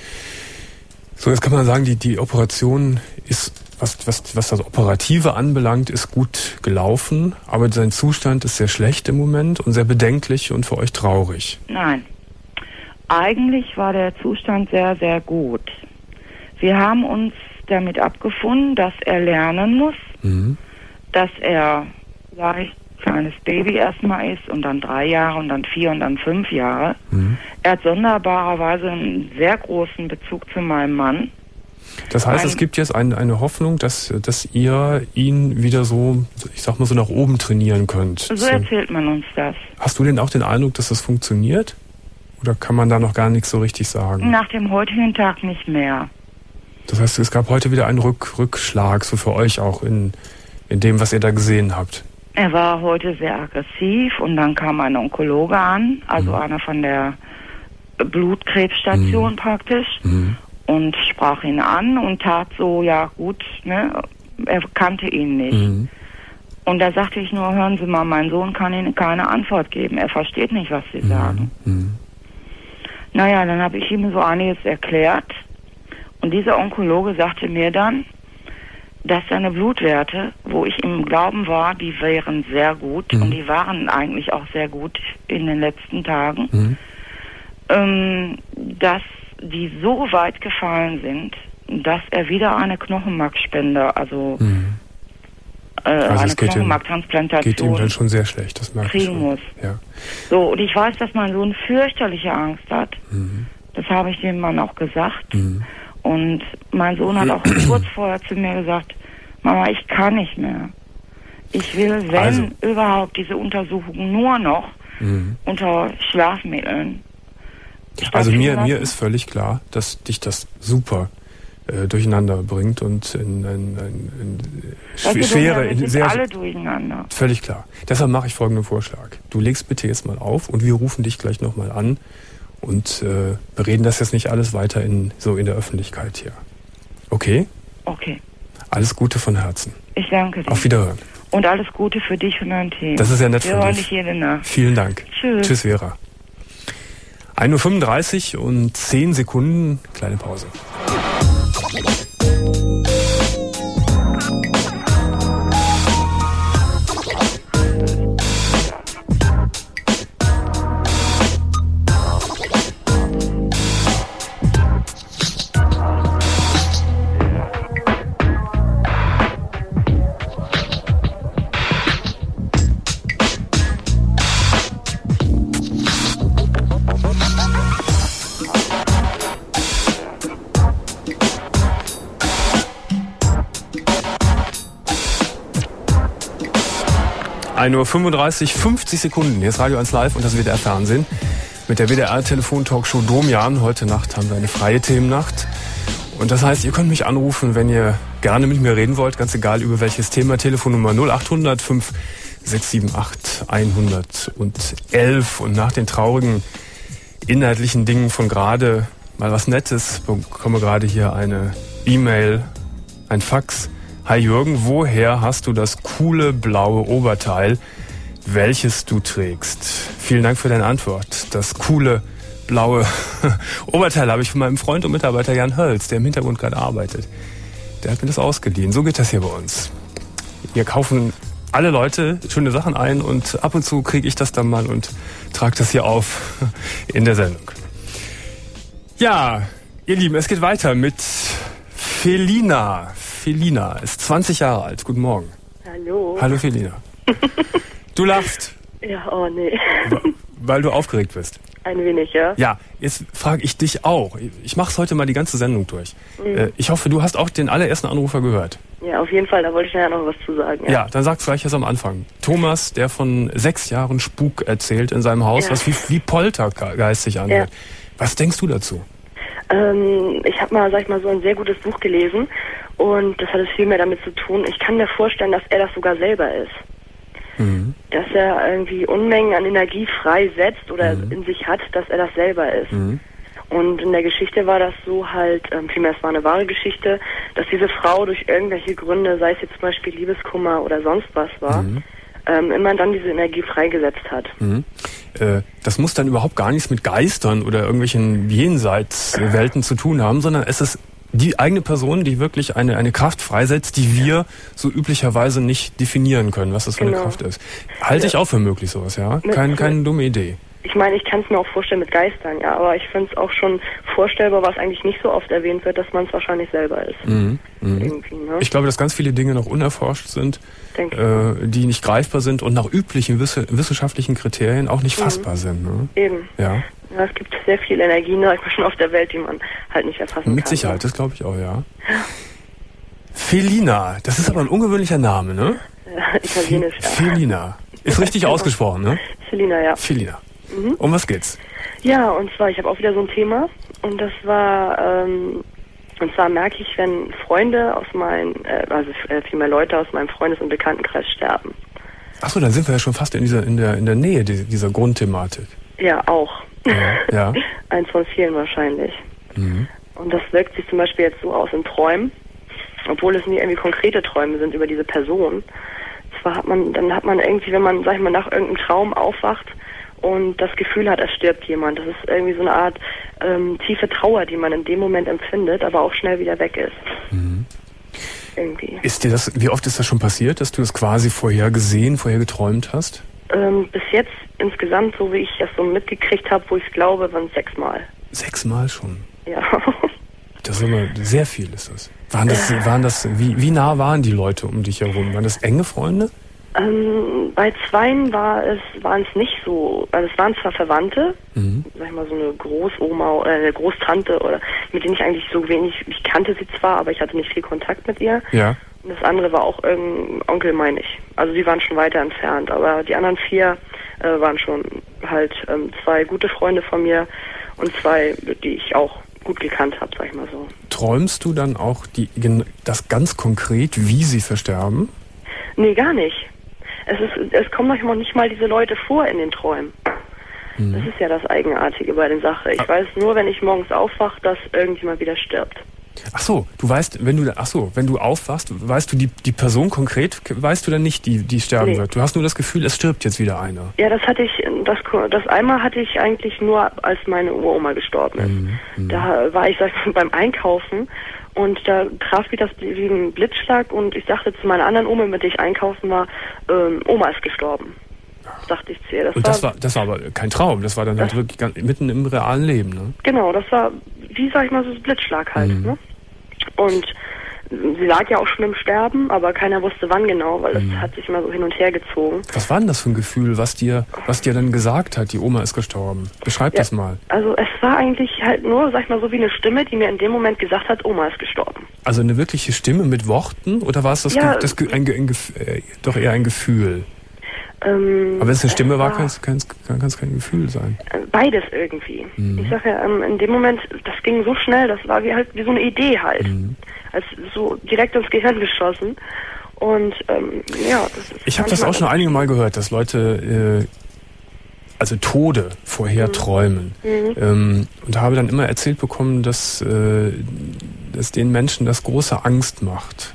So, jetzt kann man sagen, die, die Operation ist, was, was, was das Operative anbelangt, ist gut gelaufen, aber sein Zustand ist sehr schlecht im Moment und sehr bedenklich und für euch traurig. Nein. Eigentlich war der Zustand sehr, sehr gut. Wir haben uns damit abgefunden, dass er lernen muss, Mhm. dass er vielleicht kleines Baby erstmal ist und dann drei Jahre und dann vier und dann fünf Jahre. Mhm. Er hat sonderbarerweise einen sehr großen Bezug zu meinem Mann. Das heißt, Ein- es gibt jetzt ein, eine Hoffnung, dass, dass ihr ihn wieder so, ich sag mal so nach oben trainieren könnt. So So. erzählt man uns das. Hast du denn auch den Eindruck, dass das funktioniert? Oder kann man da noch gar nichts so richtig sagen? Nach dem heutigen Tag nicht mehr. Das heißt, es gab heute wieder einen Rück, Rückschlag, so für euch auch in, in dem, was ihr da gesehen habt. Er war heute sehr aggressiv und dann kam ein Onkologe an, also Mhm. einer von der Blutkrebsstation Mhm. praktisch, Mhm. und sprach ihn an und tat so, ja gut, ne, er kannte ihn nicht. Mhm. Und da sagte ich nur, hören Sie mal, mein Sohn kann Ihnen keine Antwort geben, er versteht nicht, was Sie sagen. Mhm. Naja, dann habe ich ihm so einiges erklärt und dieser Onkologe sagte mir dann, dass seine Blutwerte, wo ich im Glauben war, die wären sehr gut Mhm. und die waren eigentlich auch sehr gut in den letzten Tagen, Mhm. ähm, dass die so weit gefallen sind, dass er wieder eine Knochenmarkspende, also, Mhm. äh, Also eine es geht ihm- Geht ihm Knochenmarktransplantation dann schon sehr schlecht, das merke ich kriegen schon. muss. Ja. So, und ich weiß, dass mein Sohn fürchterliche Angst hat. Mhm. Das habe ich dem Mann auch gesagt. Mhm. Und mein Sohn hat auch kurz vorher zu mir gesagt, Mama, ich kann nicht mehr. Ich will, wenn Also. überhaupt, diese Untersuchung nur noch Mhm. unter Schlafmitteln. Also mir, stattfinden mir lassen. ist völlig klar, dass dich das super äh, durcheinander bringt und in, in, in, in Weißt du, schw- schwere, wir in sind sehr, alle durcheinander. völlig klar. Deshalb mache ich folgenden Vorschlag. Du legst bitte jetzt mal auf und wir rufen dich gleich nochmal an und äh, bereden das jetzt nicht alles weiter in so in der Öffentlichkeit hier. Okay? Okay, Alles Gute von Herzen. ich danke dir. Auf Wiederhören. Und alles Gute für dich und dein Team. Das ist ja nett Wir von hören dich. dich jede Nacht. Vielen Dank. Tschüss. Tschüss, Vera. ein Uhr fünfunddreißig und zehn Sekunden. Kleine Pause. ein Uhr fünfunddreißig, fünfzig Sekunden. Hier ist Radio eins Live und das W D R-Fernsehen. Mit der W D R-Telefon-Talkshow Domian. Heute Nacht haben wir eine freie Themennacht. Und das heißt, ihr könnt mich anrufen, wenn ihr gerne mit mir reden wollt. Ganz egal über welches Thema. Telefonnummer null acht hundert fünf sechs sieben acht hundertelf. Und nach den traurigen inhaltlichen Dingen von gerade mal was Nettes bekomme gerade hier eine E-Mail, ein Fax. Hi Jürgen, woher hast du das coole blaue Oberteil, welches du trägst? Vielen Dank für deine Antwort. Das coole blaue Oberteil habe ich von meinem Freund und Mitarbeiter Jan Hölz, der im Hintergrund gerade arbeitet. Der hat mir das ausgeliehen. So geht das hier bei uns. Wir kaufen alle Leute schöne Sachen ein und ab und zu kriege ich das dann mal und trage das hier auf in der Sendung. Ja, ihr Lieben, es geht weiter mit Felina. Felina ist zwanzig Jahre alt. Guten Morgen. Hallo. Hallo Felina. Du lachst. Ja, oh nee. Weil du aufgeregt bist. Ein wenig, ja. Ja, jetzt frage ich dich auch. Ich mache es heute mal die ganze Sendung durch. Mhm. Ich hoffe, du hast auch den allerersten Anrufer gehört. Ja, auf jeden Fall. Da wollte ich nachher noch was zu sagen. Ja, ja, dann sag's gleich erst am Anfang. Thomas, der von sechs Jahren Spuk erzählt in seinem Haus, ja. was wie, wie Poltergeist sich anhört. Ja. Was denkst du dazu? Ähm, ich habe mal, sag ich mal, so ein sehr gutes Buch gelesen und das hat es viel mehr damit zu tun. Ich kann mir vorstellen, dass er das sogar selber ist. Mhm. Dass er irgendwie Unmengen an Energie freisetzt oder mhm. in sich hat, dass er das selber ist. Mhm. Und in der Geschichte war das so halt, ähm, vielmehr es war eine wahre Geschichte, dass diese Frau durch irgendwelche Gründe, sei es jetzt zum Beispiel Liebeskummer oder sonst was war, mhm. ähm, immer dann diese Energie freigesetzt hat. Mhm. Äh, das muss dann überhaupt gar nichts mit Geistern oder irgendwelchen Jenseitswelten zu tun haben, sondern es ist die eigene Person, die wirklich eine, eine Kraft freisetzt, die wir so üblicherweise nicht definieren können, was das für genau. eine Kraft ist. Halte ja. ich auch für möglich sowas, ja? Kein, keine dumme Idee. Ich meine, ich kann es mir auch vorstellen mit Geistern, ja, aber ich finde es auch schon vorstellbar, was eigentlich nicht so oft erwähnt wird, dass man es wahrscheinlich selber ist. Mhm. Mhm. Irgendwie, ne? Ich glaube, dass ganz viele Dinge noch unerforscht sind, äh, die nicht greifbar sind und nach üblichen wiss- wissenschaftlichen Kriterien auch nicht mhm. fassbar sind. Ne? Eben. Ja. Ja, es gibt sehr viel Energien, sag ich mal, schon auf der Welt, die man halt nicht erfassen kann. Mit Sicherheit, ne? Das glaube ich auch, ja. Felina, das ist aber ein ungewöhnlicher Name, ne? Ja, italienisch, ja. Felina. Ist richtig ausgesprochen, ne? Felina, ja. Felina. Mhm. Um was geht's? Ja, und zwar, ich habe auch wieder so ein Thema und das war, ähm, und zwar merke ich, wenn Freunde aus meinen, äh, also vielmehr Leute aus meinem Freundes- und Bekanntenkreis sterben. Achso, dann sind wir ja schon fast in dieser, in der, in der Nähe dieser Grundthematik. Ja, auch. Ja. ja. Eins von vielen wahrscheinlich. Mhm. Und das wirkt sich zum Beispiel jetzt so aus in Träumen, obwohl es nie irgendwie konkrete Träume sind über diese Person. Zwar hat man, dann hat man irgendwie, wenn man, sag ich mal, nach irgendeinem Traum aufwacht und das Gefühl hat, es stirbt jemand. Das ist irgendwie so eine Art ähm, tiefe Trauer, die man in dem Moment empfindet, aber auch schnell wieder weg ist. Mhm. Irgendwie. Ist dir das, wie oft ist das schon passiert, dass du es quasi vorher gesehen, vorher geträumt hast? Ähm, bis jetzt insgesamt, so wie ich das so mitgekriegt habe, wo ich es glaube, waren es sechsmal. Sechsmal schon? Ja. Das ist immer sehr viel, ist das. Waren das, waren das, wie, wie nah waren die Leute um dich herum? Waren das enge Freunde? Ähm, bei zweien war es, waren es nicht so, also es waren zwar Verwandte, mhm. sag ich mal so eine Großoma oder eine Großtante oder mit denen ich eigentlich so wenig, ich kannte sie zwar, aber ich hatte nicht viel Kontakt mit ihr. Ja. Und das andere war auch irgendein Onkel, meine ich. Also die waren schon weiter entfernt, aber die anderen vier äh, waren schon halt ähm, zwei gute Freunde von mir und zwei, die ich auch gut gekannt habe, sag ich mal so. Träumst du dann auch die, das ganz konkret, wie sie versterben? Nee, gar nicht. Es ist, es kommen manchmal nicht mal diese Leute vor in den Träumen. Mhm. Das ist ja das Eigenartige bei der Sache. Ich ah. weiß nur, wenn ich morgens aufwache, dass irgendjemand wieder stirbt. Ach so, du weißt, wenn du, ach so, wenn du aufwachst, weißt du die, die Person konkret, weißt du dann nicht, die, die sterben nee. wird? Du hast nur das Gefühl, es stirbt jetzt wieder einer. Ja, das hatte ich, das, das einmal hatte ich eigentlich nur, als meine Uroma gestorben ist. Mhm. Da war ich, sag ich mal, beim Einkaufen und da traf mich das wie ein Blitzschlag und ich sagte zu meiner anderen Oma, mit der ich einkaufen war, ähm, Oma ist gestorben. Dachte ich zu ihr. Das und das war, war, das war aber kein Traum, das war dann das, halt wirklich ganz, mitten im realen Leben, ne? Genau, das war, wie sag ich mal, so ein Blitzschlag halt, mhm. ne? Und sie lag ja auch schon im Sterben, aber keiner wusste wann genau, weil es mhm. hat sich immer so hin und her gezogen. Was war denn das für ein Gefühl, was dir, was dir dann gesagt hat, die Oma ist gestorben? Beschreib ja, das mal. Also es war eigentlich halt nur, sag ich mal, so wie eine Stimme, die mir in dem Moment gesagt hat, Oma ist gestorben. Also eine wirkliche Stimme mit Worten oder war es das, ja, Ge- das Ge- ein, ein, ein, äh, doch eher ein Gefühl? Ähm, Aber wenn es eine Stimme war, kann es, kann, es, kann es kein Gefühl sein. Beides irgendwie. Mhm. Ich sag ja, ähm, in dem Moment, das ging so schnell, das war wie halt wie so eine Idee halt. Mhm. Als so direkt ins Gehirn geschossen. Und ähm, ja, das ist ich habe das auch schon einige Mal gehört, dass Leute äh, also Tode vorher mhm. träumen. Mhm. Ähm, und habe dann immer erzählt bekommen, dass, äh, dass den Menschen das große Angst macht.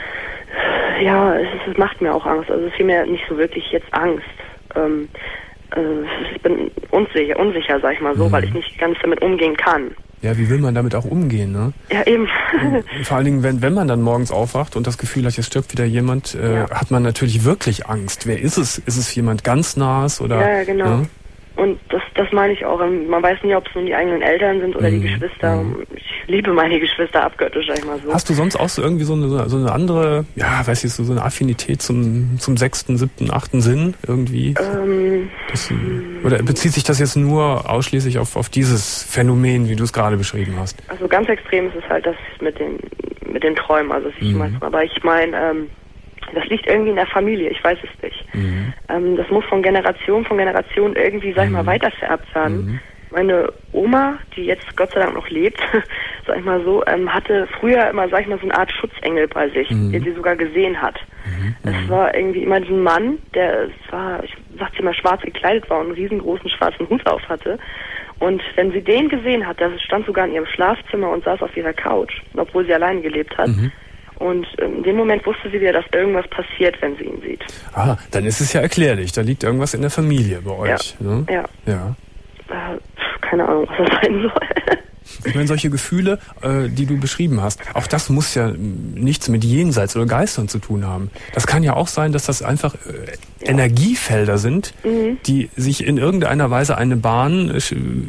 Ja, es, ist, es macht mir auch Angst. Also es ist vielmehr nicht so wirklich jetzt Angst. Ähm, äh, ich bin unsicher, unsicher, sag ich mal so, mhm. weil ich nicht ganz damit umgehen kann. Ja, wie will man damit auch umgehen, ne? Ja, eben. Und vor allen Dingen, wenn, wenn man dann morgens aufwacht und das Gefühl hat, jetzt stirbt wieder jemand, äh, ja. hat man natürlich wirklich Angst. Wer ist es? Ist es jemand ganz Nahes oder? Ja, genau. Ne? Und das, das meine ich auch. Man weiß nie, ob es nun die eigenen Eltern sind oder mhm. die Geschwister. Ich liebe meine Geschwister abgöttisch, sag ich mal so. Hast du sonst auch so irgendwie so eine, so eine andere, ja, weiß ich, so eine Affinität zum, zum sechsten, siebten, achten Sinn irgendwie? Ähm, das, oder bezieht sich das jetzt nur ausschließlich auf, auf dieses Phänomen, wie du es gerade beschrieben hast? Also ganz extrem ist es halt das mit den, mit den Träumen. Also ich mhm. mein, aber ich meine, ähm, das liegt irgendwie in der Familie, ich weiß es nicht. Mhm. Ähm, das muss von Generation von Generation irgendwie, sag ich mal, weitervererbt werden. Mhm. Meine Oma, die jetzt Gott sei Dank noch lebt, sag ich mal so, ähm, hatte früher immer, sag ich mal, so eine Art Schutzengel bei sich, mhm. den sie sogar gesehen hat. Mhm. Es war irgendwie immer diesen Mann, der, es war, ich sag's immer, schwarz gekleidet war und einen riesengroßen schwarzen Hut auf hatte. Und wenn sie den gesehen hat, der stand sogar in ihrem Schlafzimmer und saß auf ihrer Couch, obwohl sie alleine gelebt hat. Mhm. Und in dem Moment wusste sie wieder, dass irgendwas passiert, wenn sie ihn sieht. Ah, dann ist es ja erklärlich. Da liegt irgendwas in der Familie bei euch. Ja. Ne? Ja. ja. Äh, keine Ahnung, was das sein soll. Ich meine, solche Gefühle, äh, die du beschrieben hast, auch das muss ja nichts mit Jenseits oder Geistern zu tun haben. Das kann ja auch sein, dass das einfach äh, ja. Energiefelder sind, mhm. die sich in irgendeiner Weise eine Bahn äh,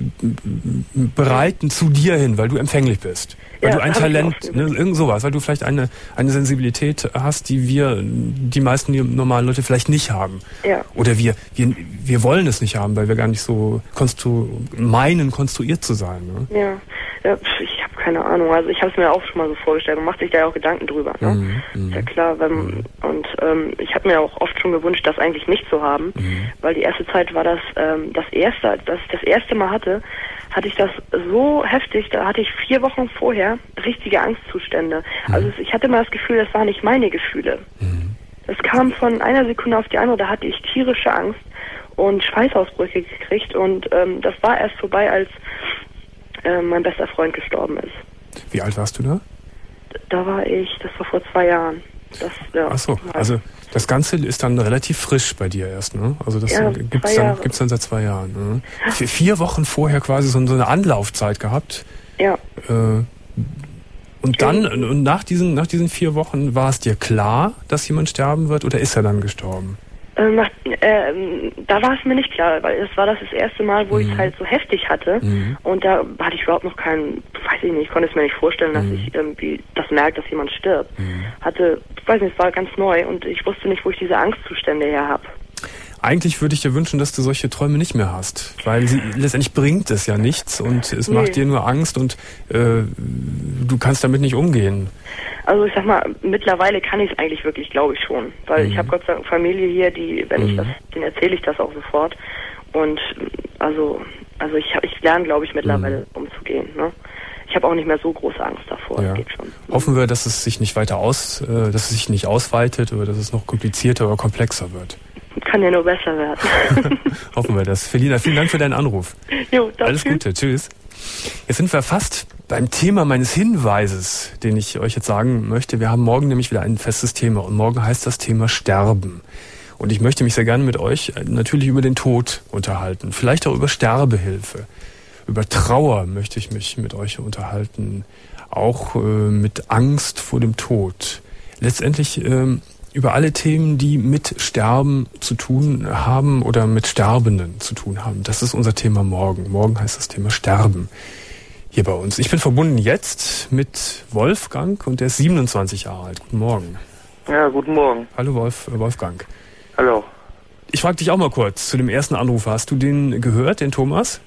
bereiten zu dir hin, weil du empfänglich bist. Weil ja, du ein Talent, ne, irgend sowas, weil du vielleicht eine, eine Sensibilität hast, die wir, die meisten die normalen Leute vielleicht nicht haben. Ja. Oder wir, wir, wir wollen es nicht haben, weil wir gar nicht so konstru- meinen, konstruiert zu sein. Ne? Ja. Ja, ich habe keine Ahnung. Also ich habe es mir auch schon mal so vorgestellt. Man macht sich da ja auch Gedanken drüber. Ne? Mhm, ist ja klar. Wenn, mhm. Und ähm, ich habe mir auch oft schon gewünscht, das eigentlich nicht zu haben, mhm. weil die erste Zeit war das ähm, das erste, als ich das erste Mal hatte, hatte ich das so heftig. Da hatte ich vier Wochen vorher richtige Angstzustände. Mhm. Also ich hatte immer das Gefühl, das waren nicht meine Gefühle. Mhm. Es kam von einer Sekunde auf die andere. Da hatte ich tierische Angst und Schweißausbrüche gekriegt. Und ähm, das war erst vorbei, als mein bester Freund gestorben ist. Wie alt warst du da? Da war ich, das war vor zwei Jahren. Das, ja, Ach so, also das Ganze ist dann relativ frisch bei dir erst, ne? Also das ja, gibt's dann, gibt's dann seit zwei Jahren. Ne? Vier, vier Wochen vorher quasi so, so eine Anlaufzeit gehabt. Ja. Äh, und dann, und nach diesen, nach diesen vier Wochen war es dir klar, dass jemand sterben wird, oder ist er dann gestorben? Ähm, äh, da war es mir nicht klar, weil es war das, das erste Mal, wo mhm. ich es halt so heftig hatte. Mhm. Und da hatte ich überhaupt noch keinen, weiß ich nicht, ich konnte es mir nicht vorstellen, dass mhm. ich irgendwie das merke, dass jemand stirbt. Mhm. Hatte, weiß nicht, es war ganz neu und ich wusste nicht, wo ich diese Angstzustände her habe. Eigentlich würde ich dir wünschen, dass du solche Träume nicht mehr hast, weil sie, letztendlich bringt es ja nichts und es nee. macht dir nur Angst und äh, du kannst damit nicht umgehen. Also ich sag mal, mittlerweile kann ich es eigentlich wirklich, glaube ich schon, weil mhm. ich habe Gott sei Dank Familie hier, die, wenn mhm. ich das, denen erzähle ich das auch sofort und also, also ich, ich lerne, glaube ich, mittlerweile mhm. umzugehen. Ne? Ich habe auch nicht mehr so große Angst davor. Ja. Das geht schon. Hoffen wir, dass es sich nicht weiter aus, äh, dass es sich nicht ausweitet oder dass es noch komplizierter oder komplexer wird. Kann ja nur besser werden. Hoffen wir das. Felina, vielen Dank für deinen Anruf. Jo, danke. Alles Gute. Tschüss. Jetzt sind wir fast beim Thema meines Hinweises, den ich euch jetzt sagen möchte. Wir haben morgen nämlich wieder ein festes Thema und morgen heißt das Thema Sterben. Und ich möchte mich sehr gerne mit euch natürlich über den Tod unterhalten, vielleicht auch über Sterbehilfe. Über Trauer möchte ich mich mit euch unterhalten, auch äh, mit Angst vor dem Tod. Letztendlich äh, über alle Themen, die mit Sterben zu tun haben oder mit Sterbenden zu tun haben. Das ist unser Thema morgen. Morgen heißt das Thema Sterben hier bei uns. Ich bin verbunden jetzt mit Wolfgang und der ist siebenundzwanzig Jahre alt. Guten Morgen. Ja, guten Morgen. Hallo Wolf, Wolfgang. Hallo. Ich frage dich auch mal kurz zu dem ersten Anruf. Hast du den gehört, den Thomas?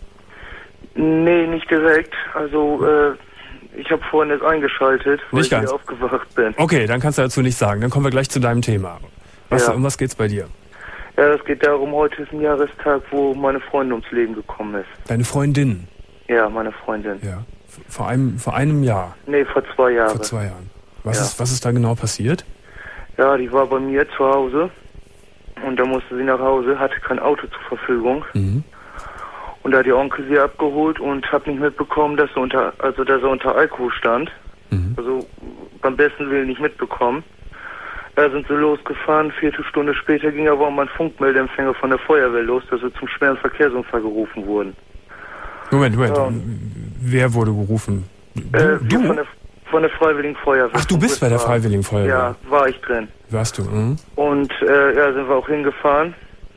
Nee, nicht direkt. Also, äh, ich habe vorhin jetzt eingeschaltet, weil nicht ich ganz. hier aufgewacht bin. Okay, dann kannst du dazu nichts sagen. Dann kommen wir gleich zu deinem Thema. Was, Ja. Um was geht's bei dir? Ja, es geht darum, heute ist ein Jahrestag, wo meine Freundin ums Leben gekommen ist. Deine Freundin? Ja, meine Freundin. Ja. Vor einem, vor einem Jahr? Nee, vor zwei Jahren. Vor zwei Jahren. Was, Ja. ist, was ist da genau passiert? Ja, die war bei mir zu Hause und da musste sie nach Hause, hatte kein Auto zur Verfügung. Mhm. Und da hat ihr Onkel sie abgeholt und hat nicht mitbekommen, dass er unter, also dass er unter Alkohol stand. Mhm. Also beim besten Willen nicht mitbekommen. Da sind sie losgefahren, Viertelstunde später ging aber mal ein Funkmeldeempfänger von der Feuerwehr los, dass sie zum schweren Verkehrsunfall gerufen wurden. Moment, Moment. Ja. Wer wurde gerufen? Du? Äh, wir du? Von der, von der Freiwilligen Feuerwehr. Ach, du bist bei der Freiwilligen Feuerwehr? Ja, war ich drin. Warst du? Mhm. Und äh, ja, sind wir auch hingefahren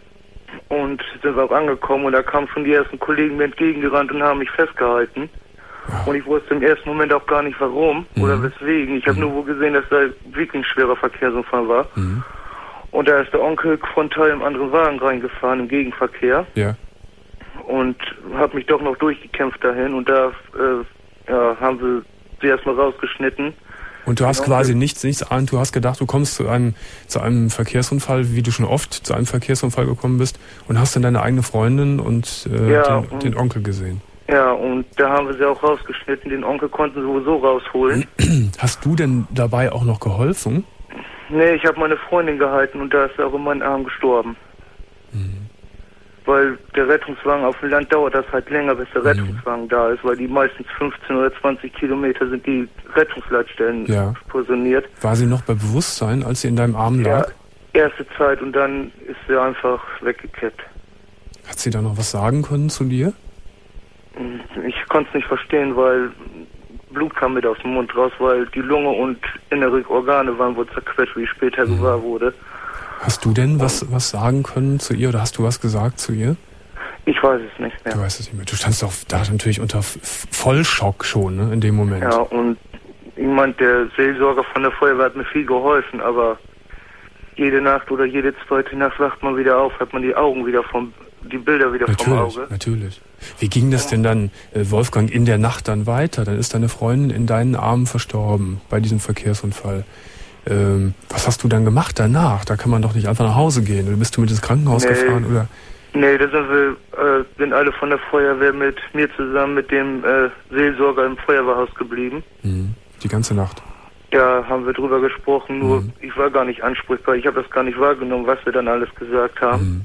und sind wir auch angekommen und da kamen schon die ersten Kollegen mir entgegengerannt und haben mich festgehalten. Ja. Und ich wusste im ersten Moment auch gar nicht warum Mhm. oder weswegen. Ich habe Mhm. nur wohl gesehen, dass da wirklich ein schwerer Verkehrsunfall war. Mhm. Und da ist der Onkel frontal im anderen Wagen reingefahren, im Gegenverkehr. Ja. Und habe mich doch noch durchgekämpft dahin. Und da äh, ja, haben wir sie erstmal rausgeschnitten. Und du hast Genau. quasi nichts, nichts ahnt. Du hast gedacht, du kommst zu einem, zu einem Verkehrsunfall, wie du schon oft zu einem Verkehrsunfall gekommen bist, und hast dann deine eigene Freundin und äh, Ja, den, und- den Onkel gesehen. Ja, und da haben wir sie auch rausgeschnitten. Den Onkel konnten sie sowieso rausholen. Hast du denn dabei auch noch geholfen? Nee, ich habe meine Freundin gehalten und da ist sie auch in meinen Arm gestorben. Mhm. Weil der Rettungswagen auf dem Land dauert das halt länger, bis der Mhm. Rettungswagen da ist, weil die meistens fünfzehn oder zwanzig Kilometer sind die Rettungsleitstellen Ja. positioniert. War sie noch bei Bewusstsein, als sie in deinem Arm Ja, lag? erste Zeit und dann ist sie einfach weggekippt. Hat sie da noch was sagen können zu dir? Ich konnte es nicht verstehen, weil Blut kam mit aus dem Mund raus, weil die Lunge und innere Organe waren wohl zerquetscht, wie ich später Mhm. gewahr wurde. Hast du denn was, was sagen können zu ihr oder hast du was gesagt zu ihr? Ich weiß es nicht mehr. Du weißt es nicht mehr. Du standst doch da natürlich unter F- Vollschock schon, ne, in dem Moment. Ja, und ich meine, der Seelsorger von der Feuerwehr hat mir viel geholfen, aber jede Nacht oder jede zweite Nacht wacht man wieder auf, hat man die Augen wieder vom, die Bilder wieder vom Natürlich, Auge. natürlich. Wie ging das denn dann, äh, Wolfgang, in der Nacht dann weiter? Dann ist deine Freundin in deinen Armen verstorben bei diesem Verkehrsunfall. Ähm, was hast du dann gemacht danach? Da kann man doch nicht einfach nach Hause gehen. Oder bist du mit ins Krankenhaus Nee. gefahren? Oder? Nee, da sind wir, äh, sind alle von der Feuerwehr mit mir zusammen mit dem äh, Seelsorger im Feuerwehrhaus geblieben. Mhm. Die ganze Nacht. Ja, haben wir drüber gesprochen, nur Mhm. ich war gar nicht ansprechbar. Ich habe das gar nicht wahrgenommen, was wir dann alles gesagt haben. Mhm.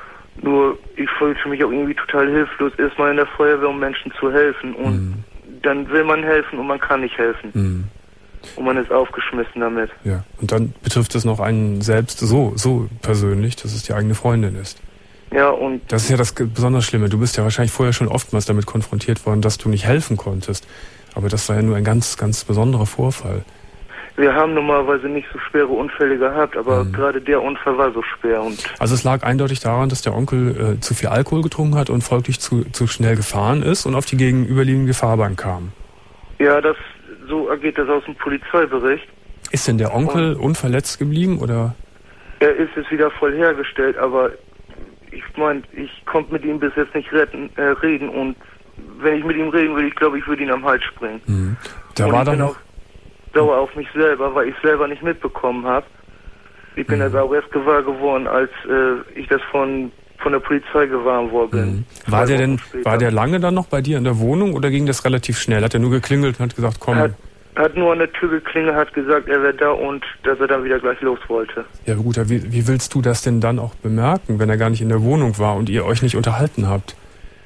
Nur ich fühlte mich auch irgendwie total hilflos, erstmal in der Feuerwehr, um Menschen zu helfen. Und Mhm. dann will man helfen und man kann nicht helfen. Mhm. Und man ist aufgeschmissen damit. Ja. Und dann betrifft es noch einen selbst so, so persönlich, dass es die eigene Freundin ist. Ja, und Das ist ja das besonders Schlimme. Du bist ja wahrscheinlich vorher schon oftmals damit konfrontiert worden, dass du nicht helfen konntest. Aber das war ja nur ein ganz, ganz besonderer Vorfall. wir haben normalerweise nicht so schwere Unfälle gehabt, aber Mhm. gerade der Unfall war so schwer. Und Also es lag eindeutig daran, dass der Onkel äh, zu viel Alkohol getrunken hat und folglich zu, zu schnell gefahren ist und auf die gegenüberliegende Fahrbahn kam. ja, das so ergeht das aus dem Polizeibericht. Ist denn der Onkel unverletzt geblieben oder? Er ist es wieder voll hergestellt, aber ich meine, ich konnte mit ihm bis jetzt nicht retten, äh, reden und wenn ich mit ihm reden würde, ich glaube, ich würde ihn am Hals springen. Mhm. Da und war ich dann bin noch. auch sauer auf mich selber, weil ich selber nicht mitbekommen habe. Ich bin Mhm. das auch erst gewahr geworden, als äh, ich das von von der Polizei gewarnt worden bin. Mhm. War Zwei der Wochen denn, später. war der lange dann noch bei dir in der Wohnung oder ging das relativ schnell? Hat er nur geklingelt und hat gesagt, komm. Hat, hat nur an der Tür geklingelt, hat gesagt, er wäre da und dass er dann wieder gleich los wollte. Ja gut, wie, wie willst du das denn dann auch bemerken, wenn er gar nicht in der Wohnung war und ihr euch nicht unterhalten habt?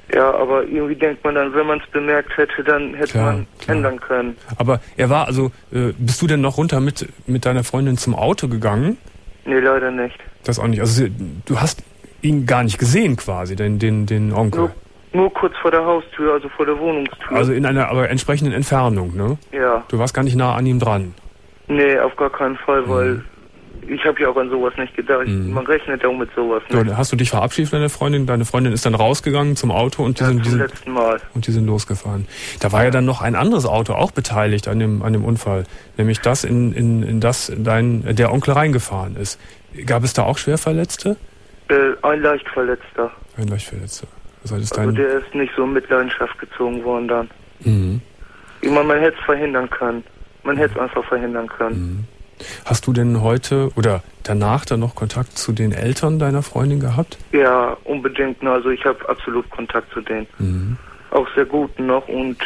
Ja, aber irgendwie denkt man dann, wenn man es bemerkt hätte, dann hätte klar, man klar. ändern können. Aber er war also, äh, bist du denn noch runter mit, mit deiner Freundin zum Auto gegangen? Nee, leider nicht. Das auch nicht. Also du hast ihn gar nicht gesehen quasi, den, den, den Onkel? Nur, nur kurz vor der Haustür, also vor der Wohnungstür. Also in einer aber entsprechenden Entfernung, ne? Ja. Du warst gar nicht nah an ihm dran? Nee, auf gar keinen Fall, mhm. weil ich habe ja auch an sowas nicht gedacht. Mhm. Man rechnet ja auch mit sowas nicht. So, hast du dich verabschiedet von deiner Freundin? Deine Freundin ist dann rausgegangen zum Auto und die ja, sind, die zum sind letzten Mal. Und die sind losgefahren. Da war ja dann noch ein anderes Auto auch beteiligt an dem an dem Unfall, nämlich das in in, in das dein der Onkel reingefahren ist. Gab es da auch Schwerverletzte? Äh, ein Leichtverletzter. Ein Leichtverletzter. Also, das also dein... der ist nicht so in Mitleidenschaft gezogen worden dann. Mhm. Ich meine, man hätte es verhindern können. Man hätte es einfach verhindern können. Mhm. Hast du denn heute oder danach dann noch Kontakt zu den Eltern deiner Freundin gehabt? Ja, unbedingt. Also ich habe absolut Kontakt zu denen. Mhm. Auch sehr gut noch. Und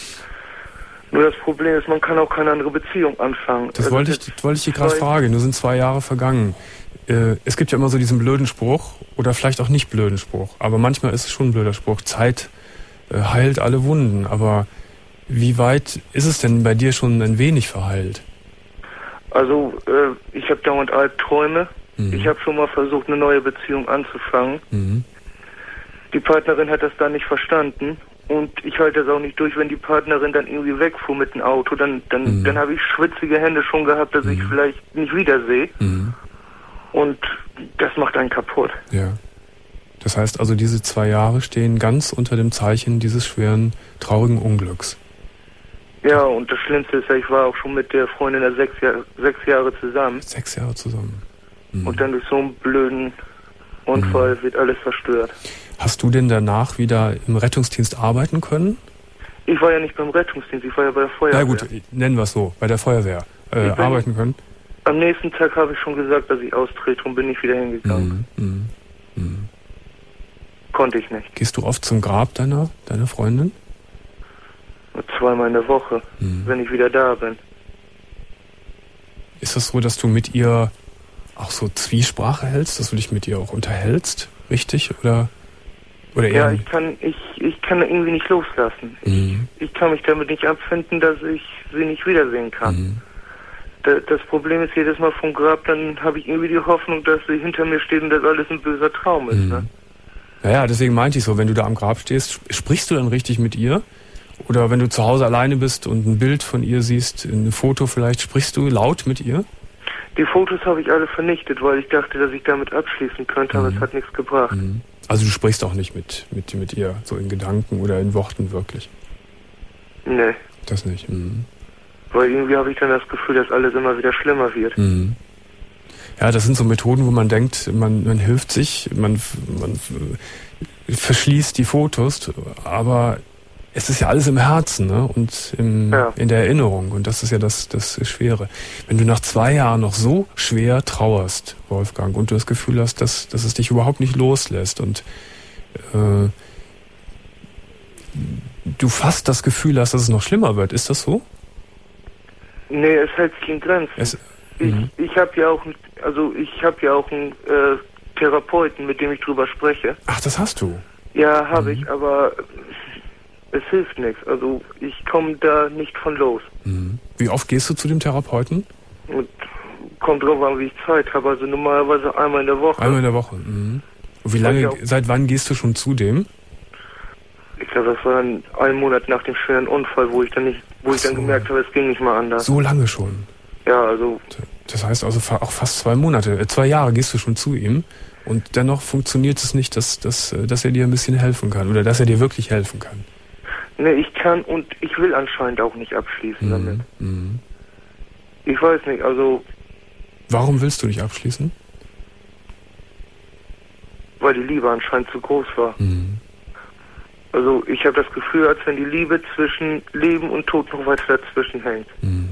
nur das Problem ist, man kann auch keine andere Beziehung anfangen. Das also wollte ich, wollte ich dich gerade fragen. Nur sind zwei Jahre vergangen. Äh, es gibt ja immer so diesen blöden Spruch oder vielleicht auch nicht blöden Spruch. Aber manchmal ist es schon ein blöder Spruch. Zeit äh, heilt alle Wunden. Aber wie weit ist es denn bei dir schon ein wenig verheilt? Also, äh, ich habe dauernd Albträume. Mhm. Ich habe schon mal versucht, eine neue Beziehung anzufangen. Mhm. Die Partnerin hat das dann nicht verstanden. Und ich halte das auch nicht durch, wenn die Partnerin dann irgendwie wegfuhr mit dem Auto. Dann, dann, mhm. dann habe ich schwitzige Hände schon gehabt, dass mhm. ich vielleicht nicht wiedersehe. Mhm. Und das macht einen kaputt. Ja. Das heißt also, diese zwei Jahre stehen ganz unter dem Zeichen dieses schweren, traurigen Unglücks. Ja, und das Schlimmste ist ja, ich war auch schon mit der Freundin da sechs, Jahr, sechs Jahre zusammen. Sechs Jahre zusammen. Mhm. Und dann durch so einen blöden Unfall mhm. wird alles zerstört. Hast du denn danach wieder im Rettungsdienst arbeiten können? Ich war ja nicht beim Rettungsdienst, ich war ja bei der Feuerwehr. Na gut, nennen wir es so, bei der Feuerwehr. Äh, arbeiten können? Am nächsten Tag habe ich schon gesagt, dass ich austrete und bin nicht wieder hingegangen. Mhm. Mhm. Mhm. Konnte ich nicht. Gehst du oft zum Grab deiner, deiner Freundin? Zweimal in der Woche, mhm. wenn ich wieder da bin. Ist das so, dass du mit ihr auch so Zwiesprache hältst, dass du dich mit ihr auch unterhältst, richtig? Oder, oder eher? Ja, ich kann, ich, ich kann irgendwie nicht loslassen. Mhm. Ich, ich kann mich damit nicht abfinden, dass ich sie nicht wiedersehen kann. Mhm. Da, das Problem ist, jedes Mal vom Grab, dann habe ich irgendwie die Hoffnung, dass sie hinter mir steht und dass alles ein böser Traum ist. Mhm. Ne? Naja, deswegen meinte ich so, wenn du da am Grab stehst, sprichst du dann richtig mit ihr? Oder wenn du zu Hause alleine bist und ein Bild von ihr siehst, ein Foto vielleicht, sprichst du laut mit ihr? Die Fotos habe ich alle vernichtet, weil ich dachte, dass ich damit abschließen könnte, aber mhm. es hat nichts gebracht. Mhm. Also du sprichst auch nicht mit, mit, mit ihr, so in Gedanken oder in Worten wirklich? Nee. Das nicht? Mhm. Weil irgendwie habe ich dann das Gefühl, dass alles immer wieder schlimmer wird. Mhm. Ja, das sind so Methoden, wo man denkt, man, man hilft sich, man, man verschließt die Fotos, aber es ist ja alles im Herzen, ne? Und im, ja. in der Erinnerung. Und das ist ja das, das Schwere. Wenn du nach zwei Jahren noch so schwer trauerst, Wolfgang, und du das Gefühl hast, dass, dass es dich überhaupt nicht loslässt und äh, du fast das Gefühl hast, dass es noch schlimmer wird. Ist das so? Nee, es hält sich in Grenzen. Es, ich mhm. ich habe ja auch, also ich habe ja auch einen äh, Therapeuten, mit dem ich drüber spreche. Ach, das hast du? Ja, habe mhm. ich, aber es hilft nichts. Also ich komme da nicht von los. Mhm. Wie oft gehst du zu dem Therapeuten? Und kommt drauf an, wie ich Zeit habe. Also normalerweise einmal in der Woche. Einmal in der Woche. Mhm. Und wie lange, seit wann gehst du schon zu dem? Ich glaube, das war dann ein Monat nach dem schweren Unfall, wo ich dann nicht, wo Ach ich dann so. gemerkt habe, es ging nicht mal anders. So lange schon? Ja, also. Das heißt also auch fast zwei Monate, äh, zwei Jahre gehst du schon zu ihm und dennoch funktioniert es nicht, dass, dass, dass er dir ein bisschen helfen kann oder dass er dir wirklich helfen kann. Ne, ich kann und ich will anscheinend auch nicht abschließen mhm. damit. Mhm. Ich weiß nicht, also... Warum willst du nicht abschließen? Weil die Liebe anscheinend zu groß war. Mhm. Also ich habe das Gefühl, als wenn die Liebe zwischen Leben und Tod noch weiter dazwischen hängt. Mhm.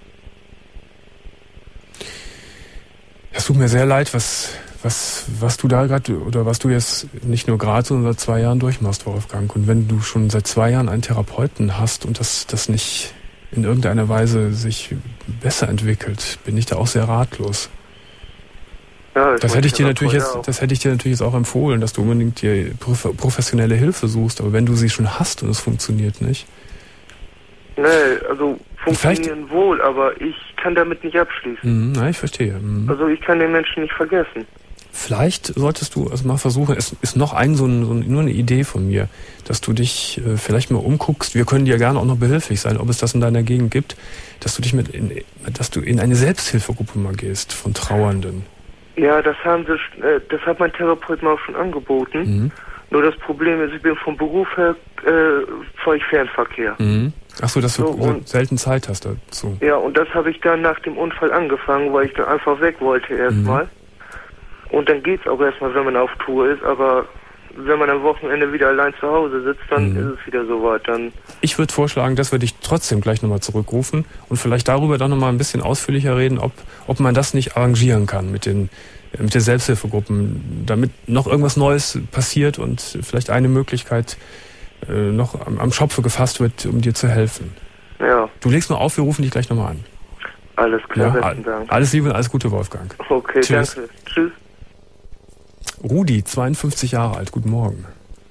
Es tut mir sehr leid, was... Was, was du da gerade, oder was du jetzt nicht nur gerade, sondern seit zwei Jahren durchmachst, Wolfgang. Und wenn du schon seit zwei Jahren einen Therapeuten hast und das, das nicht in irgendeiner Weise sich besser entwickelt, bin ich da auch sehr ratlos. Ja, das, das hätte ich dir natürlich jetzt, das hätte ich dir natürlich jetzt auch empfohlen, dass du unbedingt dir professionelle Hilfe suchst. Aber wenn du sie schon hast und es funktioniert nicht. Nee, also funktionieren wohl, aber ich kann damit nicht abschließen. Mhm, na, ich verstehe. Mhm. Also ich kann den Menschen nicht vergessen. Vielleicht solltest du es mal versuchen, es ist noch ein, so, ein, so ein, nur eine Idee von mir, dass du dich äh, vielleicht mal umguckst, wir können dir gerne auch noch behilflich sein, ob es das in deiner Gegend gibt, dass du dich mit, in, dass du in eine Selbsthilfegruppe mal gehst von Trauernden. Ja, das haben sie, äh, das hat mein Therapeut mir auch schon angeboten. Mhm. Nur das Problem ist, ich bin vom Beruf her, äh, fahre ich Fernverkehr. Mhm. Ach so, dass du so, so selten Zeit hast dazu. Ja, und das habe ich dann nach dem Unfall angefangen, weil ich dann einfach weg wollte erstmal. Mhm. Und dann geht's auch erstmal, wenn man auf Tour ist, aber wenn man am Wochenende wieder allein zu Hause sitzt, dann mhm. ist es wieder soweit. Dann ich würde vorschlagen, dass wir dich trotzdem gleich nochmal zurückrufen und vielleicht darüber dann nochmal ein bisschen ausführlicher reden, ob, ob man das nicht arrangieren kann mit den, mit den Selbsthilfegruppen, damit noch irgendwas Neues passiert und vielleicht eine Möglichkeit äh, noch am, am Schopfe gefasst wird, um dir zu helfen. Ja. Du legst mal auf, wir rufen dich gleich nochmal an. Alles klar, ja, besten Dank. Alles Liebe und alles Gute, Wolfgang. Okay, Tschüss. danke. Tschüss. Rudi, zweiundfünfzig Jahre alt, guten Morgen.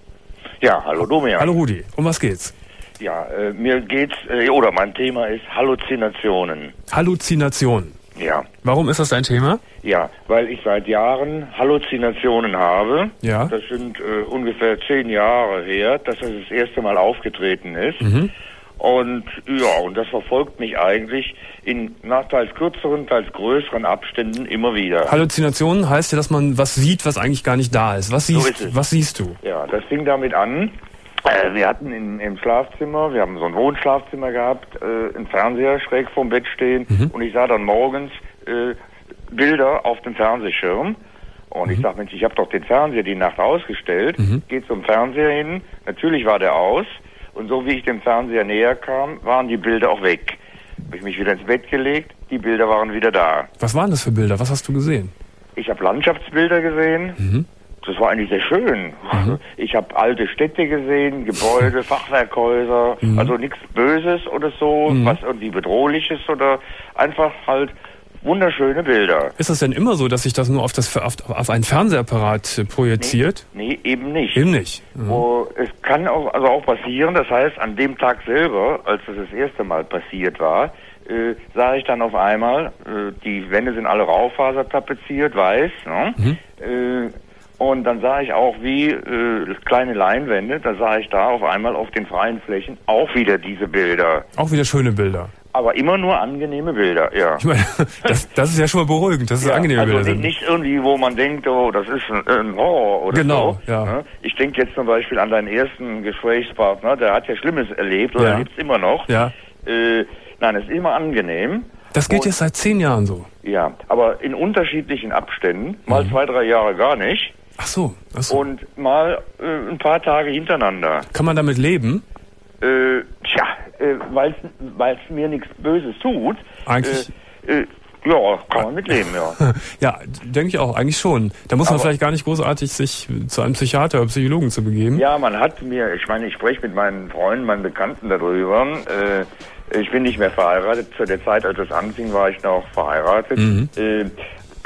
Ja, hallo Domian. Hallo Rudi, um was geht's? Ja, äh, mir geht's, äh, oder mein Thema ist Halluzinationen. Halluzinationen? Ja. Warum ist das dein Thema? Ja, weil ich seit Jahren Halluzinationen habe. Ja. Das sind äh, ungefähr zehn Jahre her, dass das das erste Mal aufgetreten ist. Mhm. Und ja, und das verfolgt mich eigentlich in na, teils kürzeren, teils größeren Abständen immer wieder. Halluzinationen heißt ja, dass man was sieht, was eigentlich gar nicht da ist. Was siehst, so ist es. Was siehst du? Ja, das fing damit an. Äh, wir hatten in, im Schlafzimmer, wir haben so ein Wohnschlafzimmer gehabt, äh, einen Fernseher schräg vorm Bett stehen. Mhm. Und ich sah dann morgens äh, Bilder auf dem Fernsehschirm. Und mhm. ich sag, Mensch, ich habe doch den Fernseher die Nacht ausgestellt. Mhm. Geht zum Fernseher hin. Natürlich war der aus. Und so wie ich dem Fernseher näher kam, waren die Bilder auch weg. Habe ich mich wieder ins Bett gelegt, die Bilder waren wieder da. Was waren das für Bilder? Was hast du gesehen? Ich habe Landschaftsbilder gesehen. Mhm. Das war eigentlich sehr schön. Mhm. Ich habe alte Städte gesehen, Gebäude, Fachwerkhäuser, mhm. also nichts Böses oder so, mhm. was irgendwie Bedrohliches oder einfach halt wunderschöne Bilder. Ist das denn immer so, dass sich das nur auf, das, auf, auf einen Fernsehapparat äh, projiziert? Nee, nee, eben nicht. Eben nicht. Mhm. Wo, es kann auch, also auch passieren, das heißt, an dem Tag selber, als das das erste Mal passiert war, äh, sah ich dann auf einmal, äh, die Wände sind alle raufasertapeziert, weiß, ne? Mhm. Äh, und dann sah ich auch wie äh, kleine Leinwände, da sah ich da auf einmal auf den freien Flächen auch wieder diese Bilder. Auch wieder schöne Bilder. Aber immer nur angenehme Bilder, ja. Ich meine, das, das ist ja schon mal beruhigend, dass es ja, angenehme also Bilder sind. Nicht irgendwie, wo man denkt, oh, das ist ein, ein Horror oder genau, so. Genau, ja. Ich denke jetzt zum Beispiel an deinen ersten Gesprächspartner, der hat ja Schlimmes erlebt oder ja. erlebt es immer noch. Ja. Äh, nein, es ist immer angenehm. Das geht Und, jetzt seit zehn Jahren so. Ja, aber in unterschiedlichen Abständen, mal mhm. zwei, drei Jahre gar nicht. Ach so, ach so. Und mal äh, ein paar Tage hintereinander. Kann man damit leben? Äh, tja, äh, weil es mir nichts Böses tut. Eigentlich. Äh, äh, ja, kann man mitleben, ja. Ja, denke ich auch, eigentlich schon. Da muss man Aber vielleicht gar nicht großartig sich zu einem Psychiater oder Psychologen zu begeben. Ja, man hat mir, ich meine, ich spreche mit meinen Freunden, meinen Bekannten darüber. Äh, ich bin nicht mehr verheiratet. Zu der Zeit, als das anfing, war ich noch verheiratet. Mhm. Äh, äh,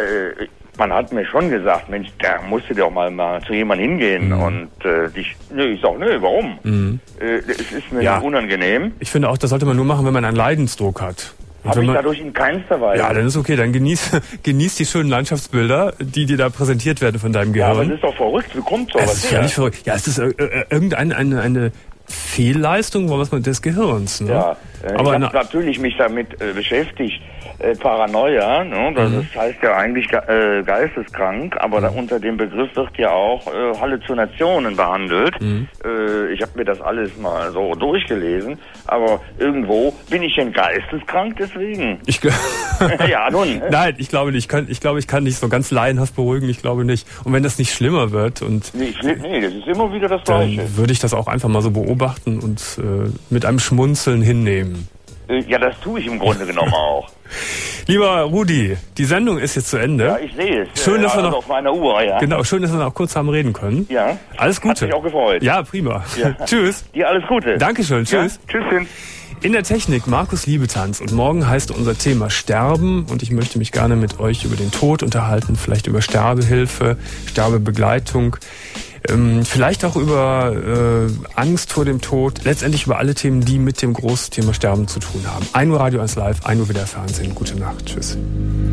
man hat mir schon gesagt, Mensch, da musst du doch mal, mal zu jemandem hingehen mhm. und äh, dich, nö, ich sag, nö, warum? Mhm. Äh, es ist mir ja. unangenehm. Ich finde auch, das sollte man nur machen, wenn man einen Leidensdruck hat. Habe ich dadurch in keinster Weise. Ja, dann ist okay, dann genieß, genieß die schönen Landschaftsbilder, die dir da präsentiert werden von deinem Gehirn. Ja, aber das ist doch verrückt, wie kommt sowas her? Es ist völlig verrückt. Ja, es ist äh, äh, irgendeine eine, eine Fehlleistung was man, des Gehirns. Ne? Ja, äh, aber ich habe natürlich mich damit äh, beschäftigt. Äh, Paranoia, ne? das mhm. heißt ja eigentlich ge äh, geisteskrank, aber mhm. da unter dem Begriff wird ja auch äh, Halluzinationen behandelt. Mhm. Äh, ich habe mir das alles mal so durchgelesen, aber irgendwo bin ich denn geisteskrank deswegen. Ich ja, nun. Nein, ich glaube nicht. Ich, kann, ich glaube, ich kann dich so ganz laienhaft beruhigen. Ich glaube nicht. Und wenn das nicht schlimmer wird und nee, nee das ist immer wieder das Gleiche. Dann würde ich das auch einfach mal so beobachten und äh, mit einem Schmunzeln hinnehmen. Ja, das tue ich im Grunde genommen auch. Lieber Rudi, die Sendung ist jetzt zu Ende. Ja, ich sehe es. Schön, dass also wir noch auf meiner Uhr, ja. Genau, schön, dass wir noch kurz haben reden können. Ja. Alles Gute. Hat mich auch gefreut. Ja, prima. Ja. Tschüss. Dir alles Gute. Dankeschön. Tschüss. Ja, tschüss. In der Technik Markus Liebetanz und morgen heißt unser Thema Sterben und ich möchte mich gerne mit euch über den Tod unterhalten, vielleicht über Sterbehilfe, Sterbebegleitung, ähm, vielleicht auch über äh, Angst vor dem Tod, letztendlich über alle Themen, die mit dem großen Thema Sterben zu tun haben. ein Uhr Radio eins Live, ein Uhr wieder Fernsehen. Gute Nacht, tschüss.